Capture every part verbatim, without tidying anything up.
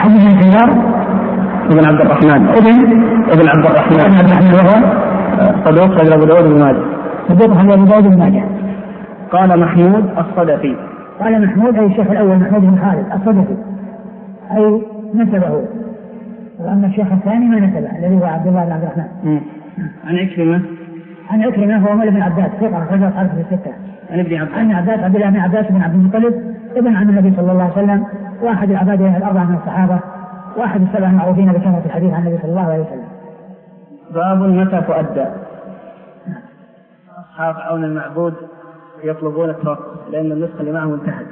محمد بن حيار ابن عبد الرحمن ابن ابن عبد الرحمن ابن عبد الرحمن وهو صدوق أخرج أبو داود بن ماجه. صدوق أخرج أبو داود بن ماجه. قال محمود الصدفي. قال محمود أي الشيخ الأول محمود بن خالد الصدفي أي نسبه، وأما الشيخ الثاني ما نسبه الذي هو عبد الله بن عبد الرحمن. عن عكرمة عن عكرمة هو مولى بن عباس ثقة أخرج أصحابه في الستة. عن ابن عباس عن عباس عبد الله بن عباس بن عبد المطلب ابن عم النبي صلى الله عليه وسلم، واحد العبادة الأربعة من الصحابة، واحد السبع المعروفين بكثرة الحديث عن النبي صلى الله عليه وسلم. باب متى تؤدى. أصحاب عون المعبود يطلبون التوقف لأن النسخة اللي معهم انتهت.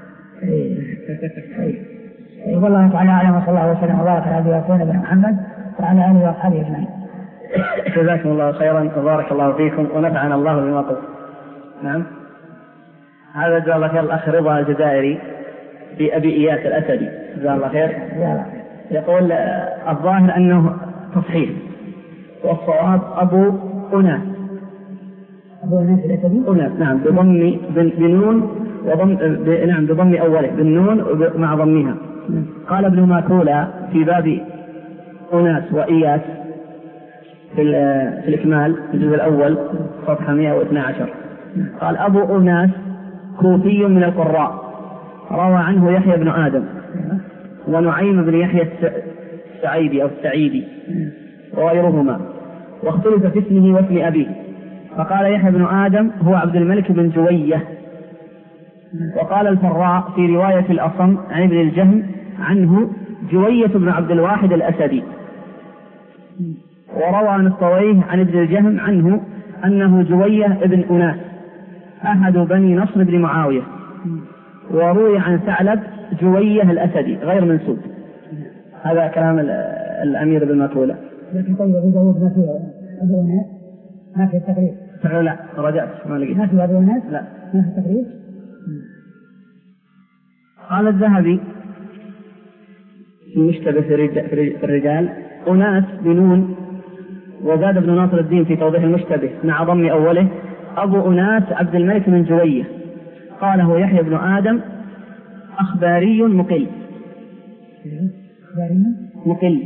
والله تعالى أعلم وصلى الله وسلم وبارك على نبينا بن محمد وعلى آله وأصحابه أجمعين. جزاكم الله خيرا وبارك الله فيكم ونفعنا الله بما قلت. نعم. هذا جزاه الله خير الأخ رضا الجزائري في أبي إياس الأسدي جزاه الله خير. يقول الظاهر أنه تصحيح والصواب أبو أناس. أبو أناس الأسدي. أناس نعم بضم بنون وضم نعم بضم أوله بالنون مع ضمها. قال ابن ماكولة في باب أناس وإياس في, في الإكمال في الجزء الأول صفحة مئة واثني عشر قال أبو أناس كوفي من القراء روى عنه يحيى بن آدم ونعيم بن يحيى السعيدي أو السعيدي وغيرهما، واختلف في اسمه واسم أبيه، فقال يحيى بن آدم هو عبد الملك بن جوية، وقال الفراء في رواية الأصم عن ابن الجهم عنه جوية بن عبد الواحد الأسدي، وروى عن الطويه عن ابن الجهم عنه أنه جوية ابن أناس أحد بني نصر بن معاوية، وروي عن ثعلب جوية الأسدي غير منسوب. هذا كلام الأمير بن ماكولة. لكن طيب أبو داود ما فيه أبو أناس ما فيه التقريب. لا رجعت ما لقيت. ما فيه أبو أناس لا ما فيه التقريب. قال الذهبي المشتبه في الرجال أناس بنون، وزاد ابن ناصر الدين في توضيح المشتبه مع ضم أوله أبو أناس عبد الملك بن جوية، قاله يحيى بن آدم أخباري مقل. مقل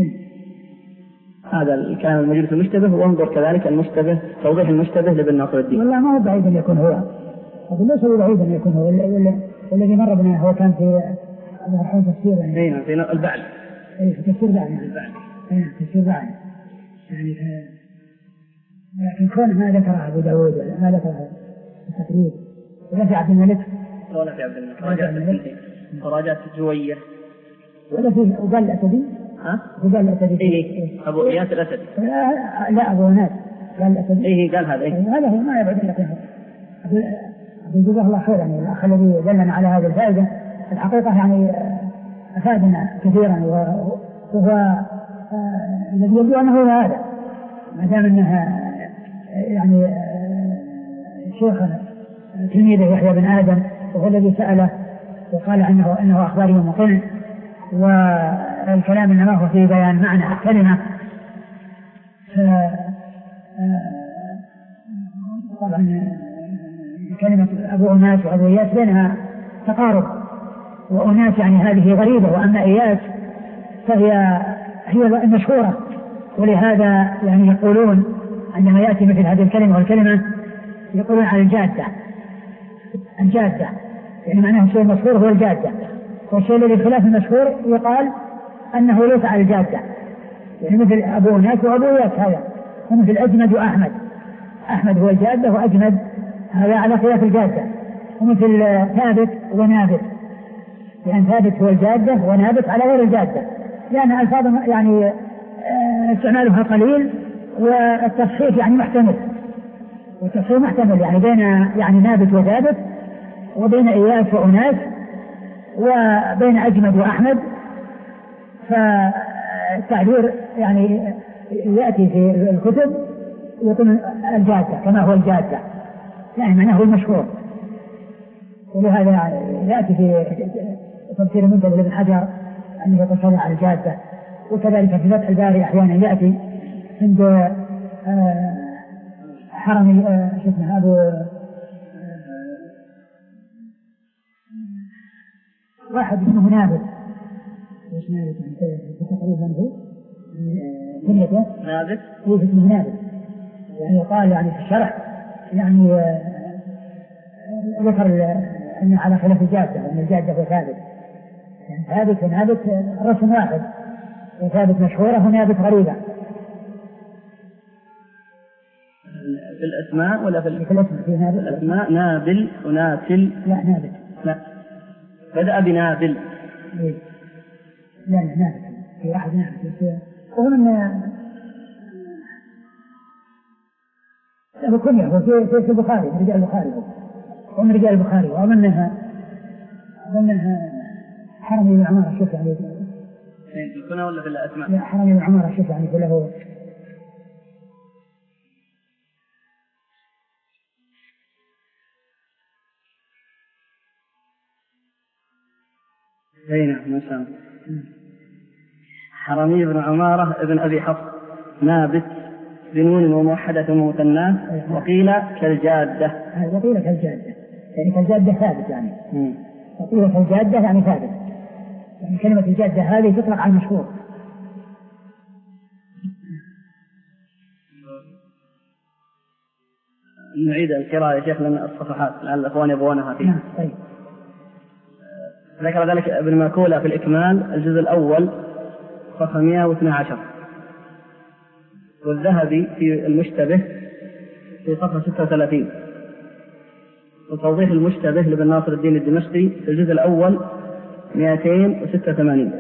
هذا الكلام الموجود في المشتبه، وانظر كذلك المشتبه توضيح المشتبه لابن ناصر الدين. والله ما هو بعيد أن يكون هو، أقول ليس هو بعيد أن يكون هو الذي مر بنا هو كان في تفسير يعني في البعل أي في تفسير بعل أي تفسير بعل يعني. لكن كون ما ذكره أبو داود ما ذكره التقريب ولا في عبد الملك ولا في عبد الملك راجعت راجعت جوية ولا في وقال الأسدي. ها وقال الأسدي إيه أبو إياس الأسدي. لا, لا أبو ناس قال الأسدي. إيه قال هذا. إيه هذا هو ما يبعد لك أبو جزاه الله خير. يعني الأخ الذي دلنا على هذه الفائدة الحقيقة يعني أفادنا كثيرا، وهو الذي يبدو أنه هو هذا ما دام أنها يعني شيخنا تلميذه يحيى بن آدم وهو الذي سأله وقال عنه أنه أخباري مقل، والكلام إنما هو في بيان معنى الكلمة. طبعا كلمة أبو أناس وأبو إياس بينها تقارب، وأناس يعني هذه غريبة، وأما إياس فهي هي المشهورة، ولهذا يعني يقولون عندما يأتي مثل هذه الكلمة والكلمة يقولون على الجادة. الجادة يعني معناه الشيء المشهور هو الجادة، والشيء الذي خلاف المشهور يقال أنه ليس على الجادة، يعني مثل أبو أناس وأبو إياس هذا، ومثل أجمد وأحمد. أحمد هو الجادة وأجمد هذا على خلاف الجادة، ومثل ثابت ونابت، يعني ثابت هو الجادة ونابت على غير الجادة، لأن يعني ألفاظ يعني استعمالها قليل، والتصحيح يعني محتمل، والتصحيح محتمل يعني بين يعني نابت وثابت، وبين إياس وأناس، وبين أجمد وأحمد. فالتعبير يعني يأتي في الكتب يكون الجادة كما هو الجادة، يعني معناه هو المشهور. ولهذا يأتي في تفسير المنتبه لابن حجر أنه يتصل على الجادة، وكذلك في فتح الباري أحيانا يأتي عند حرم شفنا أبو واحد اسمه نابت نابت تقريبا هو كنيته نابت هو اسمه نابت، يعني يقال يعني في الشرح يعني ذكر أن على خلاف الجادة، أن الجادة هو ثابت، يعني ثابت ونابت رسم واحد، وثابت مشهورة ونابت غريبة. في الأسماء ولا في الأسماء؟ في نابل. الأسماء نابل وناتل. لا نابل. لا بدأ بنابل. إيه. لا لا نابل في واحد نابل. وهو من هو كنية، هو في في البخاري، رجال البخاري، هو من رجال البخاري، وأظنها أظنها حرمي بن عمارة. شوف يعني في الكنى ولا في الأسماء؟ لا حرمي بن عمارة. شوف يعني كله هنا مثلا حرمي بن عمارة ابن أبي حفص نابت بنون وموحدة ومثناه، وقيل كالجادة. وقيل كالجادة يعني كالجادة ثابت يعني. وقيل كالجادة يعني ثابت، يعني كلمة الجادة هذه تطلق على المشهور. نعيد القراءة يا شيخ لنا الصفحات لعل الأخوان يبغونها فيه. طيب. ذكر ذلك ابن ماكولة في الإكمال الجزء الأول صفحة مئة واثني عشر، والذهبي في المشتبه في صفحة ستة وثلاثين، وتوضيح المشتبه لابن ناصر الدين الدمشقي في الجزء الأول مئتين وستة وثمانين.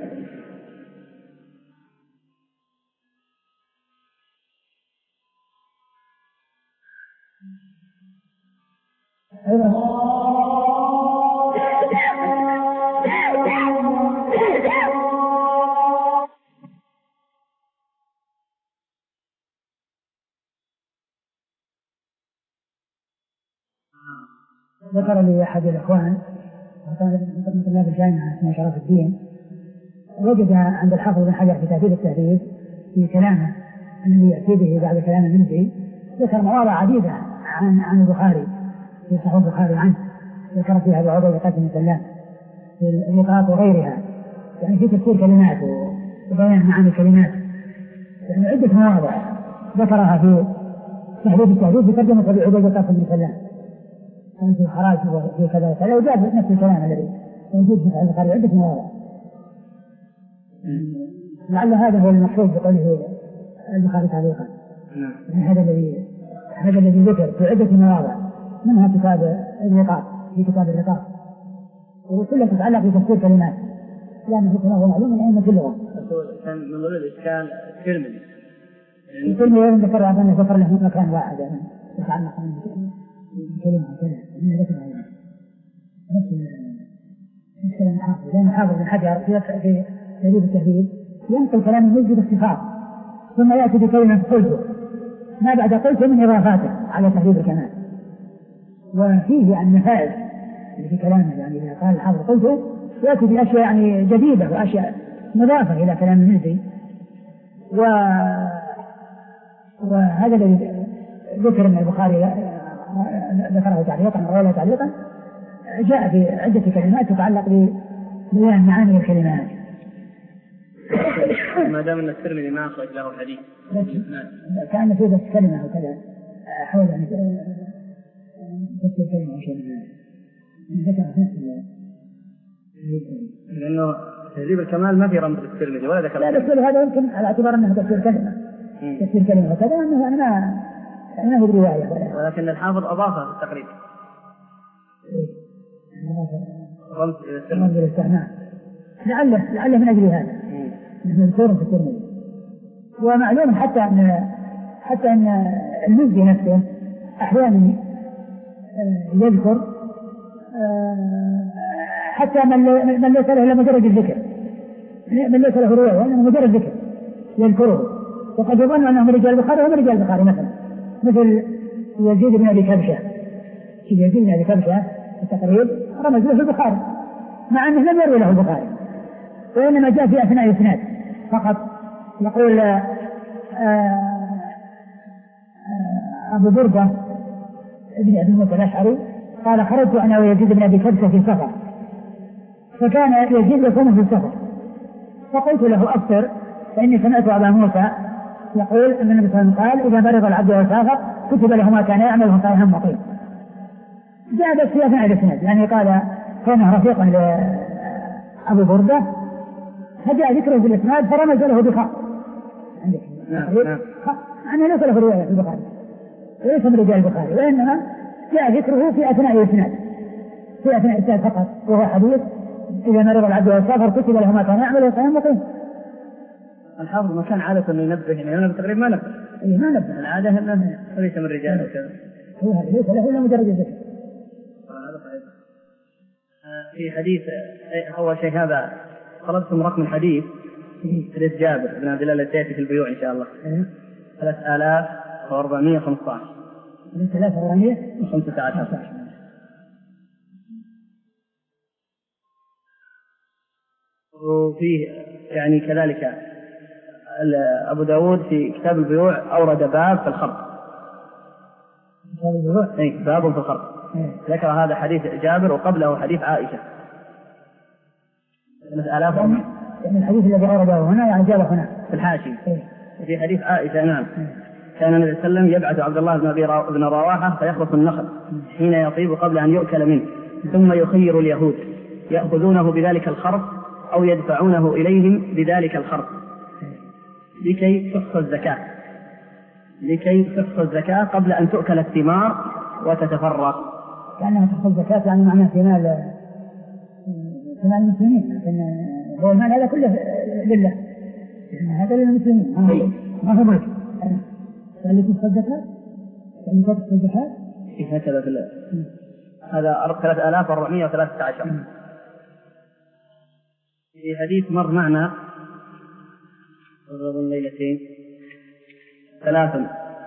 ذكر لي أحد الأخوان وكان من طلاب الجامعة اسمه شرف الدين، وجد عند الحافظ بن حجر في تهذيب التهذيب في كلامه الذي يأتي به بعد كلام المنذري، ذكر مواضع عديدة عن عن البخاري في صحيح البخاري عنه، ذكر فيها أبو عبيدة قاسم بن سلام في اللقاءات وغيرها، يعني في تفسير كلمات وبيان معاني الكلمات، يعني عدة مواضع ذكرها في تهذيب التهذيب بترجمة أبو عبيدة قاسم بن سلام في الخراج وفي كذا وكذا، وجاب نفس الكلام الذي موجود في صحيح البخاري عدة مواضع. لعل هذا هو المقصود بقوله البخاري تعليقا. يعني هذا الذي هذا الذي ذكر في عدة مواضع، منها كتاب الرقاق في كتاب الرقاق، وكلها تتعلق بتفسير كلمات، لأنه كما هو معلوم من أئمة اللغة. كان من ضمن الإشكال الترمذي. الترمذي ذكر أن ذكر له مكان واحد يعني يتعلق كلمة كذا من ذكرها يعني نفس الكلام الحافظ، لأن حافظ بن حجر في تهذيب التهذيب ينقل كلام المجد باختصار، ثم يأتي بكلمة قلته ما بعد قلته من إضافاته على تهذيب الكمال، وفيه النفائس اللي في كلامه، يعني إذا قال الحافظ قلته يأتي بأشياء يعني جديدة وأشياء مضافة إلى كلام المجد، و... وهذا الذي ذكر من البخاري ذكره تعليقا أو تعليقا جاء في عدة كلمات تتعلق ببيان معاني الكلمات. ما دام أن الترمذي ما أخرج له الحديث كان في بس كلمة وكذا حاول أن تفسير كلمة أو شيء من هذا ذكر نفس لأنه تهذيب الكمال ما في رمز الترمذي ولا ذكر. لا بس هذا يمكن على اعتبار أنه تفسير كلمة تفسير كلمة وكذا أنه يعني ما يعني ما هو رواية، ولكن الحافظ أضافه في التقريب رمز رمز الاستعمال، لعله لعله من أجل هذا مذكور في الترمذي. ومعلوم حتى أن حتى أن المزي نفسه أحيانا يذكر حتى من من ليس له إلا مجرد الذكر، من ليس له رواية وإنما مجرد ذكر يذكره، وقد يظن أنه من رجال البخاري ومن رجال البخاري، مثلا مثل يزيد بن أبي كبشة. يزيد بن أبي كبشة التقريب رمز له البخاري مع أنه لم يروي له البخاري، وإنما جاء في أثناء الإسناد فقط. يقول آآ آآ أبو بردة ابن أبي موسى الأشعري قال خرجت أنا ويزيد بن أبي كبشة في سفر، فكان يزيد يكون في السفر فقلت له أفطر، فإني سمعت أبا موسى يقول أن النبي صلى الله عليه وسلم قال إذا مرض العبد وسافر كتب له ما كان يعمل صحيحا مقيم. جاء بس في أثناء الإسناد يعني قال كونه رفيقا لأبو بردة فجاء ذكره في الإسناد فرمز له بخاء. أنا ليس له رواية في البخاري وليس من رجال البخاري، وإنما جاء ذكره في أثناء الإسناد في أثناء الإسناد فقط، وهو حديث إذا مرض العبد والسافر كتب له ما كان يعمل صحيحا مقيم. الحافظ ما كان عادة أنه ينبه يعني أنا تقريبا ما نبه إيه ما نبه العادة أنه ليس من رجال وكذا هو هذا ليس له إلا مجرد الذكر. في حديث أول شيء هذا طلبتم رقم الحديث حديث جابر بن عبد الله التي في البيوع إن شاء الله ثلاثة آلاف وأربعمائة وخمسة عشر ثلاثة آلاف وأربعمائة وخمسة عشر. وفيه يعني كذلك أبو داود في كتاب البيوع أورد باب في الخرق. أي باب في الخرق ذكر هذا حديث جابر وقبله حديث عائشة ثلاثة آلاف يعني الحديث الذي أورده هنا يعني جابه هنا في الحاشي. في حديث عائشة نعم كان النبي صلى الله عليه وسلم يبعث عبد الله بن رواحة فيخلص النخل حين يطيب قبل أن يؤكل منه ثم يخير اليهود يأخذونه بذلك الخرق أو يدفعونه إليهم بذلك الخرق لكي تحصى الزكاة لكي تحصى الزكاة قبل أن تؤكل الثمار وتتفرق. كأنها تحصى الزكاة يعني معنى ثمال ثمال المسلمين، لكن هو المال هذا كله لله هذا للمسلمين ما هو ملك. اللي تحصى الزكاة اللي تحصى الزكاة هكذا في هذا ثلاثة آلاف وأربعمائة وثلاثة عشر. في حديث مر معنا قبل ليلتين ثلاثا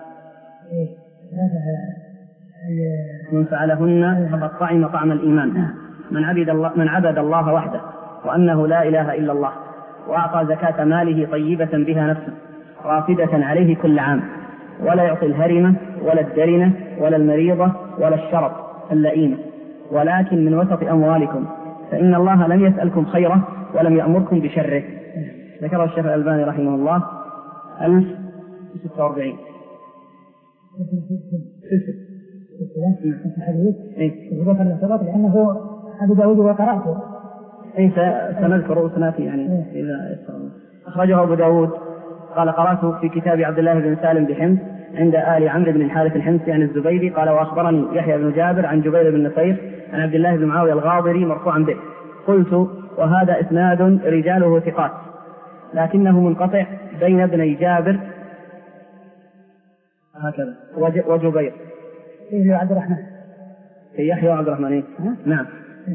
من فعلهن فقد طعم طعم الإيمان من عبد الله من عبد الله وحده وأنه لا إله إلا الله وأعطى زكاة ماله طيبة بها نفسه رافدة عليه كل عام ولا يعطي الهرمة ولا الدرنة ولا المريضة ولا الشرط اللئيمة ولكن من وسط أموالكم فإن الله لم يسألكم خيره ولم يأمركم بشره. ذكره الشيخ الألباني رحمه الله ألف وستة وأربعين. لأنه أبو داود وقرأته أي سنذكر سناتي يعني إذا أخرجه أبو داود قال قرأته في كتاب عبد الله بن سالم بحمص عند آل عمرو بن الحارث الحمصي عن الزبيدي قال وأخبرني يحيى بن جابر عن جبير بن نصير عن عبد الله بن معاوية الغاضري مرفوعا به قلت وهذا إسناد رجاله ثقات لكنه منقطع بين ابني جابر هكذا وجبير في عبد الرحمن في يحيى وعبد الرحمن إيه؟ نعم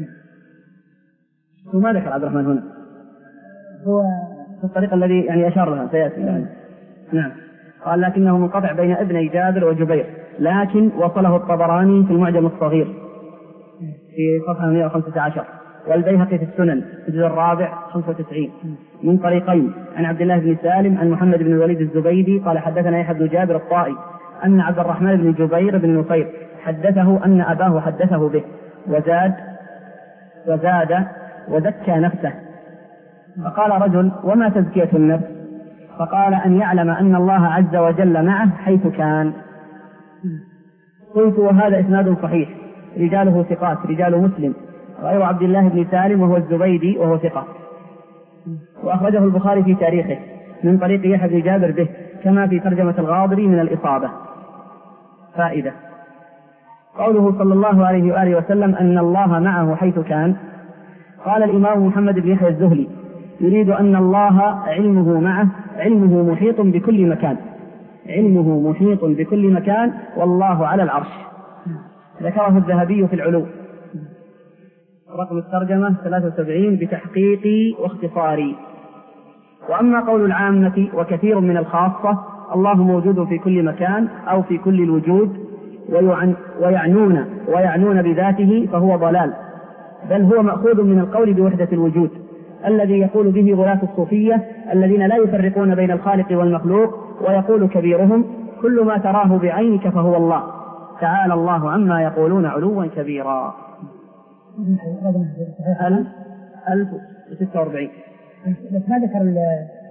هو ما ذكر عبد الرحمن هنا هو في الطريقة الذي يعني أشار لها سيأتي يعني. نعم قال لكنه منقطع بين ابني جابر وجبير لكن وصله الطبراني في المعجم الصغير في صفحة مئة وخمسة عشر والبيهقي في السنن في الجزء الرابع خمسة وتسعين من طريقين عن عبد الله بن سالم عن محمد بن الوليد الزبيدي قال حدثنا يحيى بن جابر الطائي أن عبد الرحمن بن جبير بن نصير حدثه أن أباه حدثه به وزاد وزاد وزكى نفسه فقال رجل وما تزكية النفس فقال أن يعلم أن الله عز وجل معه حيث كان. قلت وهذا إسناد صحيح رجاله ثقات رجال مسلم غير عبد الله بن سالم وهو الزبيدي وهو ثقة وأخرجه البخاري في تاريخه من طريق يحيى بن جابر به كما في ترجمة الغاضري من الإصابة. فائدة قوله صلى الله عليه وآله وسلم أن الله معه حيث كان قال الإمام محمد بن يحيى الزهلي يريد أن الله علمه معه علمه محيط بكل مكان علمه محيط بكل مكان والله على العرش. ذكره الذهبي في العلو رقم الترجمة ثلاثة وسبعين بتحقيقي واختصاري. وأما قول العامة وكثير من الخاصة الله موجود في كل مكان أو في كل الوجود ويعنون ويعنون بذاته فهو ضلال بل هو مأخوذ من القول بوحدة الوجود الذي يقول به غلاة الصوفية الذين لا يفرقون بين الخالق والمخلوق ويقول كبيرهم كل ما تراه بعينك فهو الله تعالى الله عما يقولون علوا كبيرا. ألف وستة وأربعين بس ما ذكر ال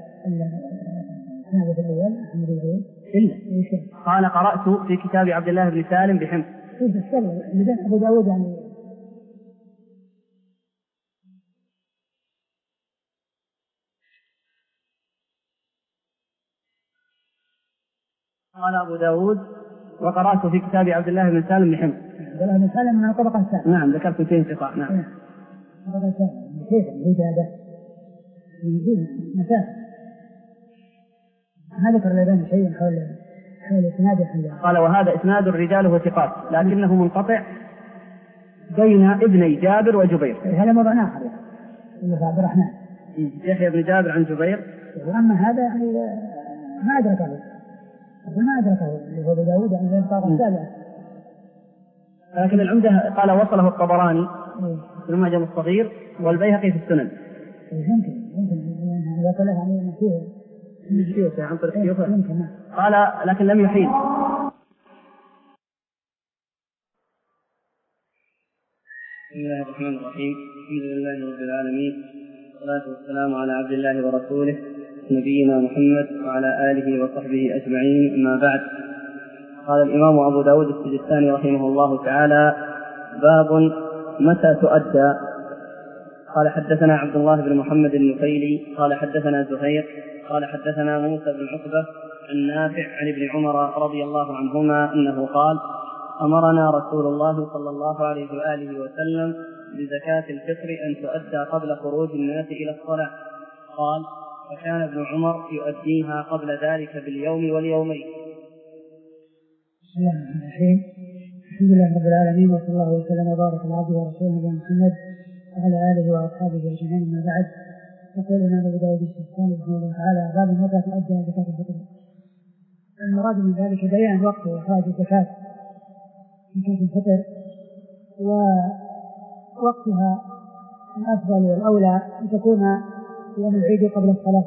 هذا في الأول إلا قال قرأت في كتاب عبد الله بن سالم بحمص. أبو داود يعني قال أبو داود وقرأت في كتاب عبد الله بن سالم بحمص. عبد الله بن سالم من الطبقة الثانية. نعم ذكرت فيه انقطاع. نعم. الطبقة الثانية كيف الإجابة؟ يجيب مسافة. ما ذكر لنا شيء حول حول إسناده. قال وهذا إسناد رجاله ثقات لكنه منقطع بين ابني جابر وجبير. هذا موضوع آخر اللي عبد الرحمن. يحيى بن جابر عن جبير. وأما هذا يعني ما أدركه ما أدركه اللي هو داود عن الطبقة السابعة. لكن العمدة قال وصله الطبراني في المعجم الصغير والبيهقي في السنن. يمكن يمكن هذا طلع عليه فيه الشيوخ عن طريق الشيوخ. قال لكن لم يحيل. بسم الله الرحمن الرحيم. الحمد لله رب العالمين والصلاة والسلام على عبد الله ورسوله نبينا محمد وعلى آله وصحبه أجمعين. أما بعد، قال الإمام أبو داود السجستاني رحمه الله تعالى: باب متى تؤدى. قال حدثنا عبد الله بن محمد النفيلي قال حدثنا زهير قال حدثنا موسى بن عقبة عن نافع عن ابن عمر رضي الله عنهما أنه قال: أمرنا رسول الله صلى الله عليه وآله وسلم بزكاة الفطر أن تؤدى قبل خروج الناس إلى الصلاة. قال: فكان ابن عمر يؤديها قبل ذلك باليوم واليومين. بسم الله الرحمن الرحيم. الحمد لله رب العالمين وصلى الله وسلم وبارك على عبده ورسوله نبينا محمد وعلى آله وأصحابه أجمعين. أما بعد، يقول الإمام أبو داود السجستاني رحمه الله تعالى: باب متى تؤدى زكاة الفطر. المراد من ذلك بيان وقت إخراج الزكاة زكاة الفطر ووقتها الأفضل والأولى أن تكون يوم العيد قبل الصلاة،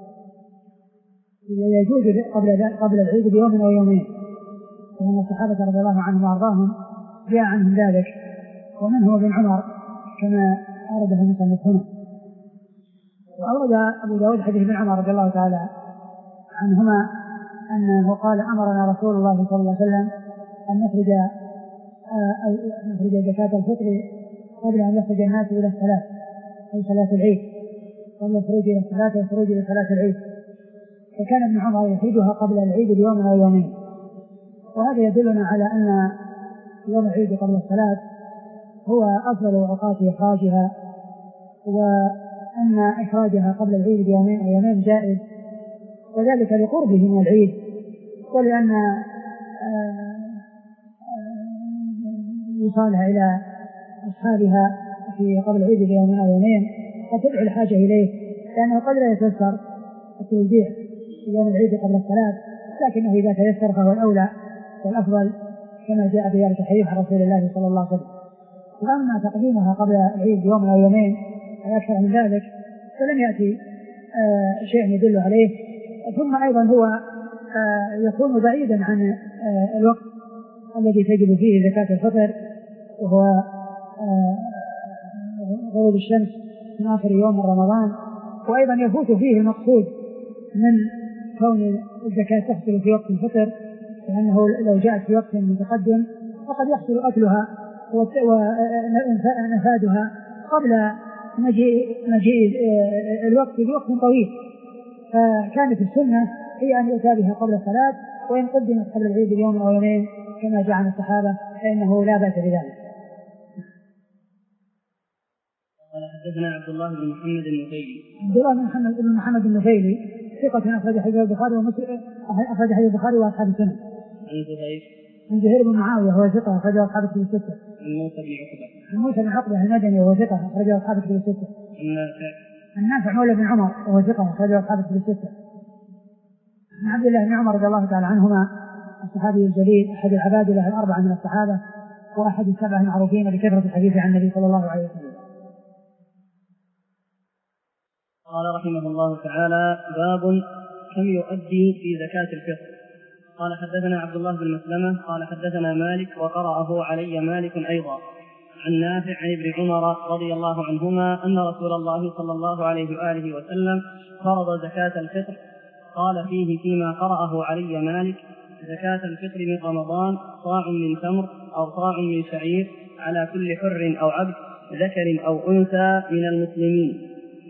يجوز قبل قبل العيد بيوم أو يومين، لأن الصحابة رضي الله عنهم وأرضاهم جاء عنهم ذلك، ومنه ابن عمر كما أورده المصنف هنا. وأورد أبو داود حديث ابن عمر رضي الله تعالى عنهما أنه قال: أمرنا رسول الله صلى الله عليه وسلم أن نخرج أن نخرج زكاة الفطر قبل أن يخرج الناس إلى الصلاة، أي صلاة العيد، قبل الخروج إلى الصلاة والخروج إلى صلاة العيد. فكان ابن عمر يخرجها قبل العيد بيوم أو يومين، وهذا يدلنا على أن يوم العيد قبل الصلاة هو أفضل أوقات إخراجها، وأن إخراجها قبل العيد بيومين أو يومين جائز، وذلك لقربه من العيد، ولأن وصالها إلى أصحابها في قبل العيد بيومين أو يومين قد تدعو الحاجة إليه، لأنه قد لا يتيسر التوزيع في يوم العيد قبل الصلاة، لكنه إذا تيسر فهو الأولى والأفضل، كما جاء في ذلك الحديث عن رسول الله صلى الله عليه وسلم. وأما تقديمها قبل العيد يوم أو يومين أو أكثر من ذلك فلم يأتي آه شيء يدل عليه. ثم أيضا هو آه يكون بعيدا عن آه الوقت الذي تجب فيه زكاة الفطر، وهو آه غروب الشمس من آخر يوم من رمضان، وأيضا يفوت فيه المقصود من كون الزكاة تحصل في وقت الفطر، لأنه لو جاءت في وقت متقدم فقد يحصل أكلها ونفادها قبل مجيء مجيء الوقت بوقت طويل. فكانت السنة هي أن يؤتى بها قبل الصلاة، وإن قدمت قبل العيد بيوم أو يومين كما جاء عن الصحابة فإنه لا بأس بذلك. قال حدثنا عبد الله بن محمد النفيلي. عبد الله بن محمد بن محمد النفيلي ثقة أخرج حديث البخاري ومسلم، أخرج حديث البخاري وأصحاب السنن. عن زهير عن زهير بن معاوية وهو ثقة أخرج أصحاب الكتب الستة. عن موسى بن عقبة عن موسى بن عقبة المدني وهو ثقة أخرج أصحاب الكتب الستة. عن نافع عن نافع مولى بن عمر وهو ثقة أخرج أصحاب الكتب الستة. عن عبد الله بن عمر رضي الله تعالى عنهما الصحابي الجليل أحد العبادلة الأربعة من الصحابة وأحد السبعة المعروفين بكثرة الحديث عن النبي صلى الله عليه وسلم. قال رحمه الله تعالى: باب كم يؤدي في زكاة الفطر. قال حدثنا عبد الله بن مسلمة قال حدثنا مالك وقرأه علي مالك أيضا عن نافع عن ابن عمر رضي الله عنهما أن رسول الله صلى الله عليه وآله وسلم فرض زكاة الفطر. قال فيه فيما قرأه علي مالك: زكاة الفطر من رمضان صاع من تمر أو صاع من شعير على كل حر أو عبد ذكر أو أنثى من المسلمين.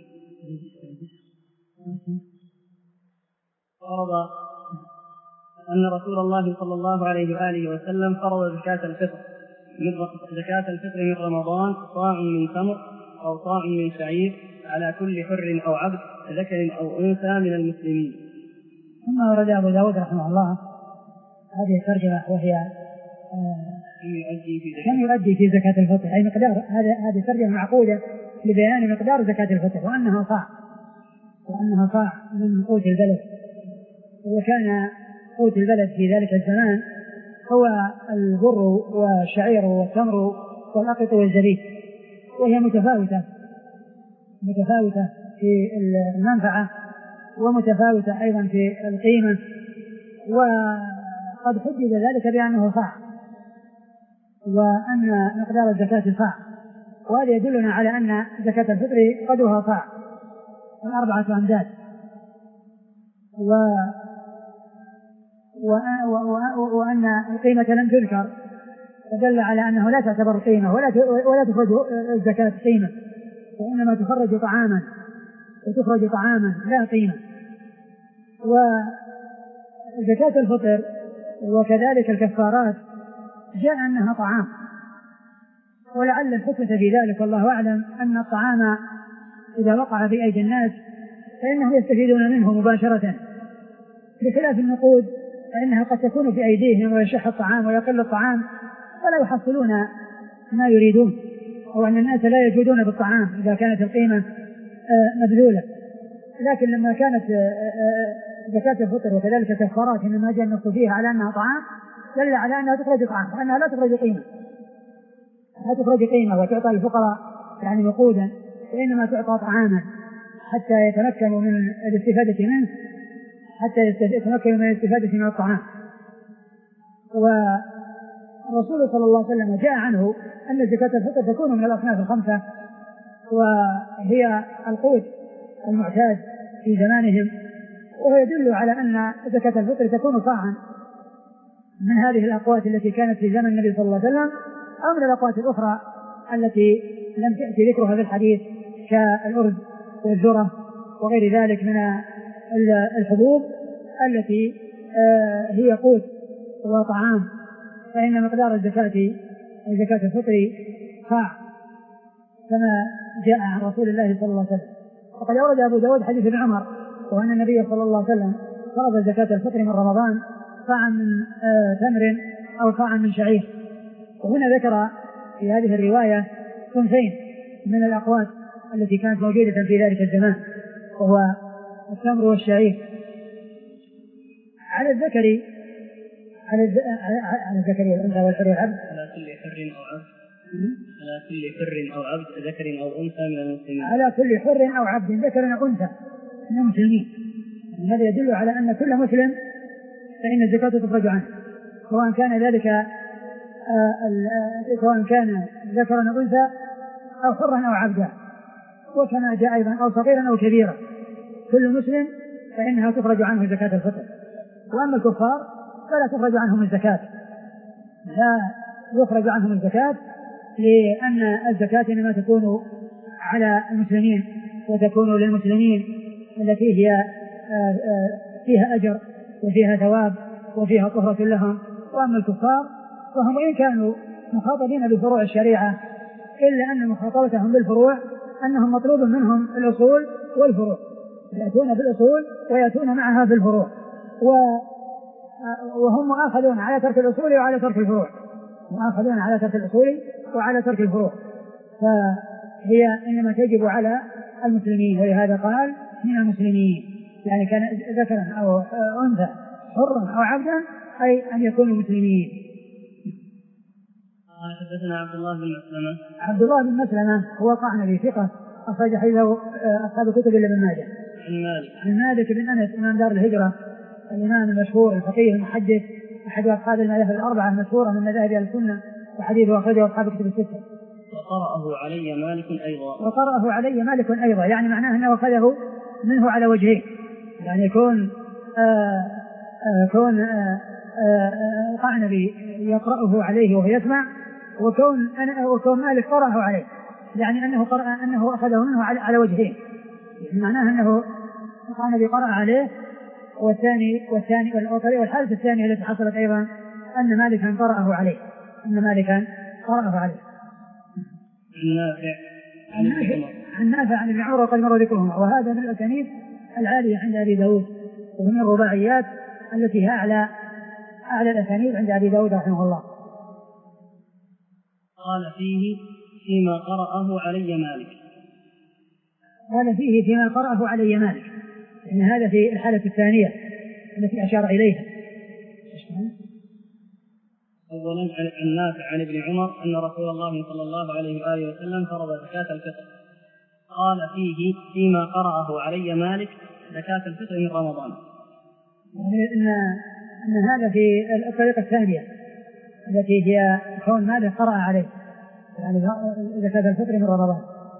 فرض أن رسول الله صلى الله عليه وآله وسلم فرض زكاة الفطر زكاة الفطر من رمضان صاع من تمر أو صاع من شعير على كل حر أو عبد ذكر أو أنثى من المسلمين. ثم ورد أبو داود رحمه الله هذه الترجمة وهي كم يؤدي في زكاة الفطر، أي مقدار. هذا هذه ترجمة معقودة لبيان مقدار زكاة الفطر وأنها صاع وأنها صاع من قوت البلد. وكان قوت البلد في ذلك الزمان هو البر والشعير والتمر والأقط والزبيب، وهي متفاوتة متفاوتة في المنفعة ومتفاوتة أيضا في القيمة، وقد حدد ذلك بأنه صاع وأن مقدار الزكاة صاع. وهذا يدلنا على أن زكاة الفطر قدرها صاع الأربعة أمداد، و وأن القيمة لم تذكر فدل على أنه لا تعتبر قيمة ولا ولا تخرج الزكاة قيمة، وإنما تخرج طعاما وتخرج طعاما لا قيمة. وزكاة الفطر وكذلك الكفارات جاء أنها طعام، ولعل الحكمة في ذلك والله أعلم أن الطعام إذا وقع في أيدي الناس فإنهم يستفيدون منه مباشرة، بخلاف النقود فإنها قد تكون في أيديهم ويشح الطعام ويقل الطعام ولا يحصلون ما يريدون، أو أن الناس لا يجودون بالطعام إذا كانت القيمة مبذولة. لكن لما كانت زكاة الفطر وكذلك الكفارات إنما جاء النص فيها على أنها طعام دل على أنها تخرج طعام وأنها لا تخرج قيمة لا تخرج قيمة وتعطى للفقراء يعني نقودا، وإنما تعطى طعاما حتى يتمكنوا من الاستفادة منه حتى يتمكنوا من الاستفادة من الطعام. والرسول صلى الله عليه وسلم جاء عنه أن زكاة الفطر تكون من الأصناف الخمسة، وهي القوت المعتاد في زمانهم، وهو يدل على أن زكاة الفطر تكون صاعا من هذه الأقوات التي كانت في زمن النبي صلى الله عليه وسلم أو من الأقوات الأخرى التي لم تأتي ذكرها في الحديث كالأرز والذرة وغير ذلك من الحبوب التي هي قوت وطعام، فإن مقدار الزكاة زكاة الفطر صاع كما جاء عن رسول الله صلى الله عليه وسلم. وقد أورد أبو داود حديث ابن عمر وأن النبي صلى الله عليه وسلم فرض زكاة الفطر من رمضان صاعا من تمر أو صاعا من شعير. وهنا ذكر في هذه الرواية صنفين من الأقوات التي كانت موجودة في ذلك الزمان، وهو التمر والشعير. على الذكر على على الذكر والأنثى والحر والعبد على كل حر أو عبد على كل حر أو عبد ذكر أو أنثى من المسلمين على كل حر أو عبد ذكر أو أنثى من المسلمين. هذا يدل على أن كل مسلم فإن الزكاة تخرج عنه، سواء كان ذلك سواء كان ذكرا أو أنثى أو حرا أو عبدا، وكما جاء أيضا أو صغيرا أو كبيرا، كل مسلم فإنها تخرج عنه زكاة الفطر. وأما الكفار فلا تخرج عنهم الزكاة لا يخرج عنهم الزكاة لأن الزكاة إنما تكون على المسلمين وتكون للمسلمين التي هي فيها أجر وفيها ثواب وفيها طهرة لهم. وأما الكفار فهم إن كانوا مخاطبين بفروع الشريعة إلا أن مخاطبتهم بالفروع أنهم مطلوب منهم الأصول والفروع، يأتون بالأصول ويأتون معها بالفروع، وهم مؤاخذون على ترك الأصول وعلى ترك الفروع مؤاخذون على ترك الأصول وعلى ترك الفروع، فهي إنما تجب على المسلمين. ولهذا قال من المسلمين، يعني كان ذكرا أو أنثى حرا أو عبدا أي أن يكونوا مسلمين. حدثنا عبد الله بن مسلمة عبد الله بن مسلمة هو قعنبي ثقة أخرج حديثه أصحاب كتب ابن ماجه. عن مالك عن مالك بن أنس إمام دار الهجرة الإمام المشهور الفقيه المحدث أحد أصحاب المذاهب الأربعة المشهورة من مذاهب السنة، وحديثه أخرجه أصحاب كتب الستة. وقرأه علي مالك أيضا. وقرأه علي مالك أيضا، يعني معناه أنه أخذه منه على وجهين، يعني يكون آآ آآ كون قعنبي يقرأه عليه وهو يسمع، وكون أنا وكون مالك قرأه عليه، يعني أنه قرأ أنه أخذه منه على, على وجهين، يعني معناه أنه قعنبي قرأ عليه، والثاني والثاني والحالة الثانية التي حصلت أيضا أن مالكا قرأه عليه أن مالكا قرأه عليه. عن نافع عن ابن عمر وقد مر ذكرهما، وهذا من الأسانيد العالية عند أبي داود، ومن الرباعيات التي هي أعلى أعلى الأسانيد عند أبي داود رحمه الله. قال فيه فيما قرأه علي مالك. قال فيه فيما قرأه علي مالك، إن هذا في الحالة الثانية التي أشار إليها. أولا عن نافع عن ابن عمر أن رسول الله صلى الله عليه وآله وسلم فرض زكاة الفطر. قال فيه فيما قرأه علي مالك زكاة الفطر من رمضان. يعني إن, إن هذا في الطريقة الثانية التي هي كون مالك قرأ عليه، يعني زكاة الفطر من رمضان.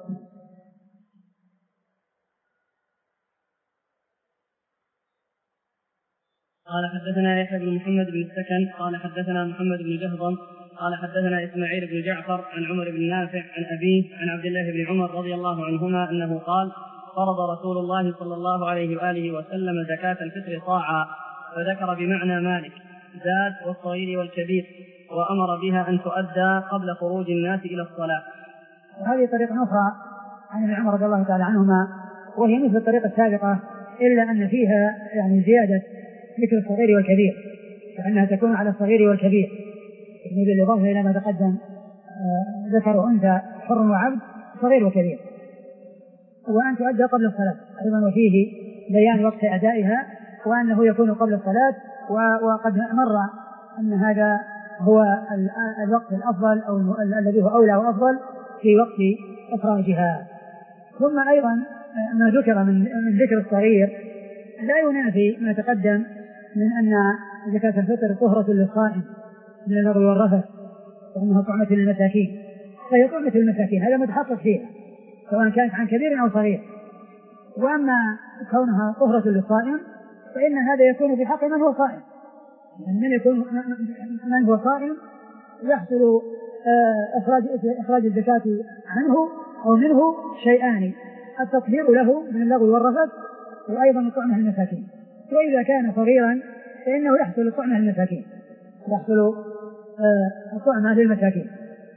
قال حدثنا يحيى بن محمد بن السكن قال حدثنا محمد بن جهضم قال حدثنا إسماعيل بن جعفر عن عمر بن نافع عن أبيه عن عبد الله بن عمر رضي الله عنهما أنه قال فرض رسول الله صلى الله عليه وآله وسلم زكاة الفطر صاعا، فذكر بمعنى مالك زاد والصغير والكبير، وأمر بها أن تؤدى قبل خروج الناس إلى الصلاة. وهذه طريقة أخرى عن ابن عمر رضي الله تعالى عنهما، وهي مثل الطريقة السابقة إلا أن فيها يعني زيادة ذكر الصغير والكبير، فإنها تكون على الصغير والكبير، يعني بالإضافة إلى ما تقدم ذكر وأنثى حر وعبد صغير وكبير، وأن تؤدى قبل الصلاة أيضا، وفيه بيان وقت أدائها وأنه يكون قبل الصلاة، وقد مر أن هذا هو الوقت الأفضل أو الذي هو أولى وأفضل في وقت إخراجها. ثم أيضا ما ذكر من ذكر الصغير لا ينافي ما تقدم من أن زكاة الفطر طهرة للصائم من اللغو والرفث، وأنها طعمة للمساكين، فهي طعمة للمساكين هذا متحقق فيها سواء كانت عن كبير أو صغير. وأما كونها طهرة للصائم فإن هذا يكون في حق من هو صائم، يعني من يكون من هو صائم يحصل إخراج إخراج الزكاة عنه أو منه شيئان: التطهير له من اللغو والرفث، وأيضا الطعمة للمساكين. وإذا كان صغيرا فإنه يحصل الطعمة للمساكين، يحصل الطعمة للمساكين.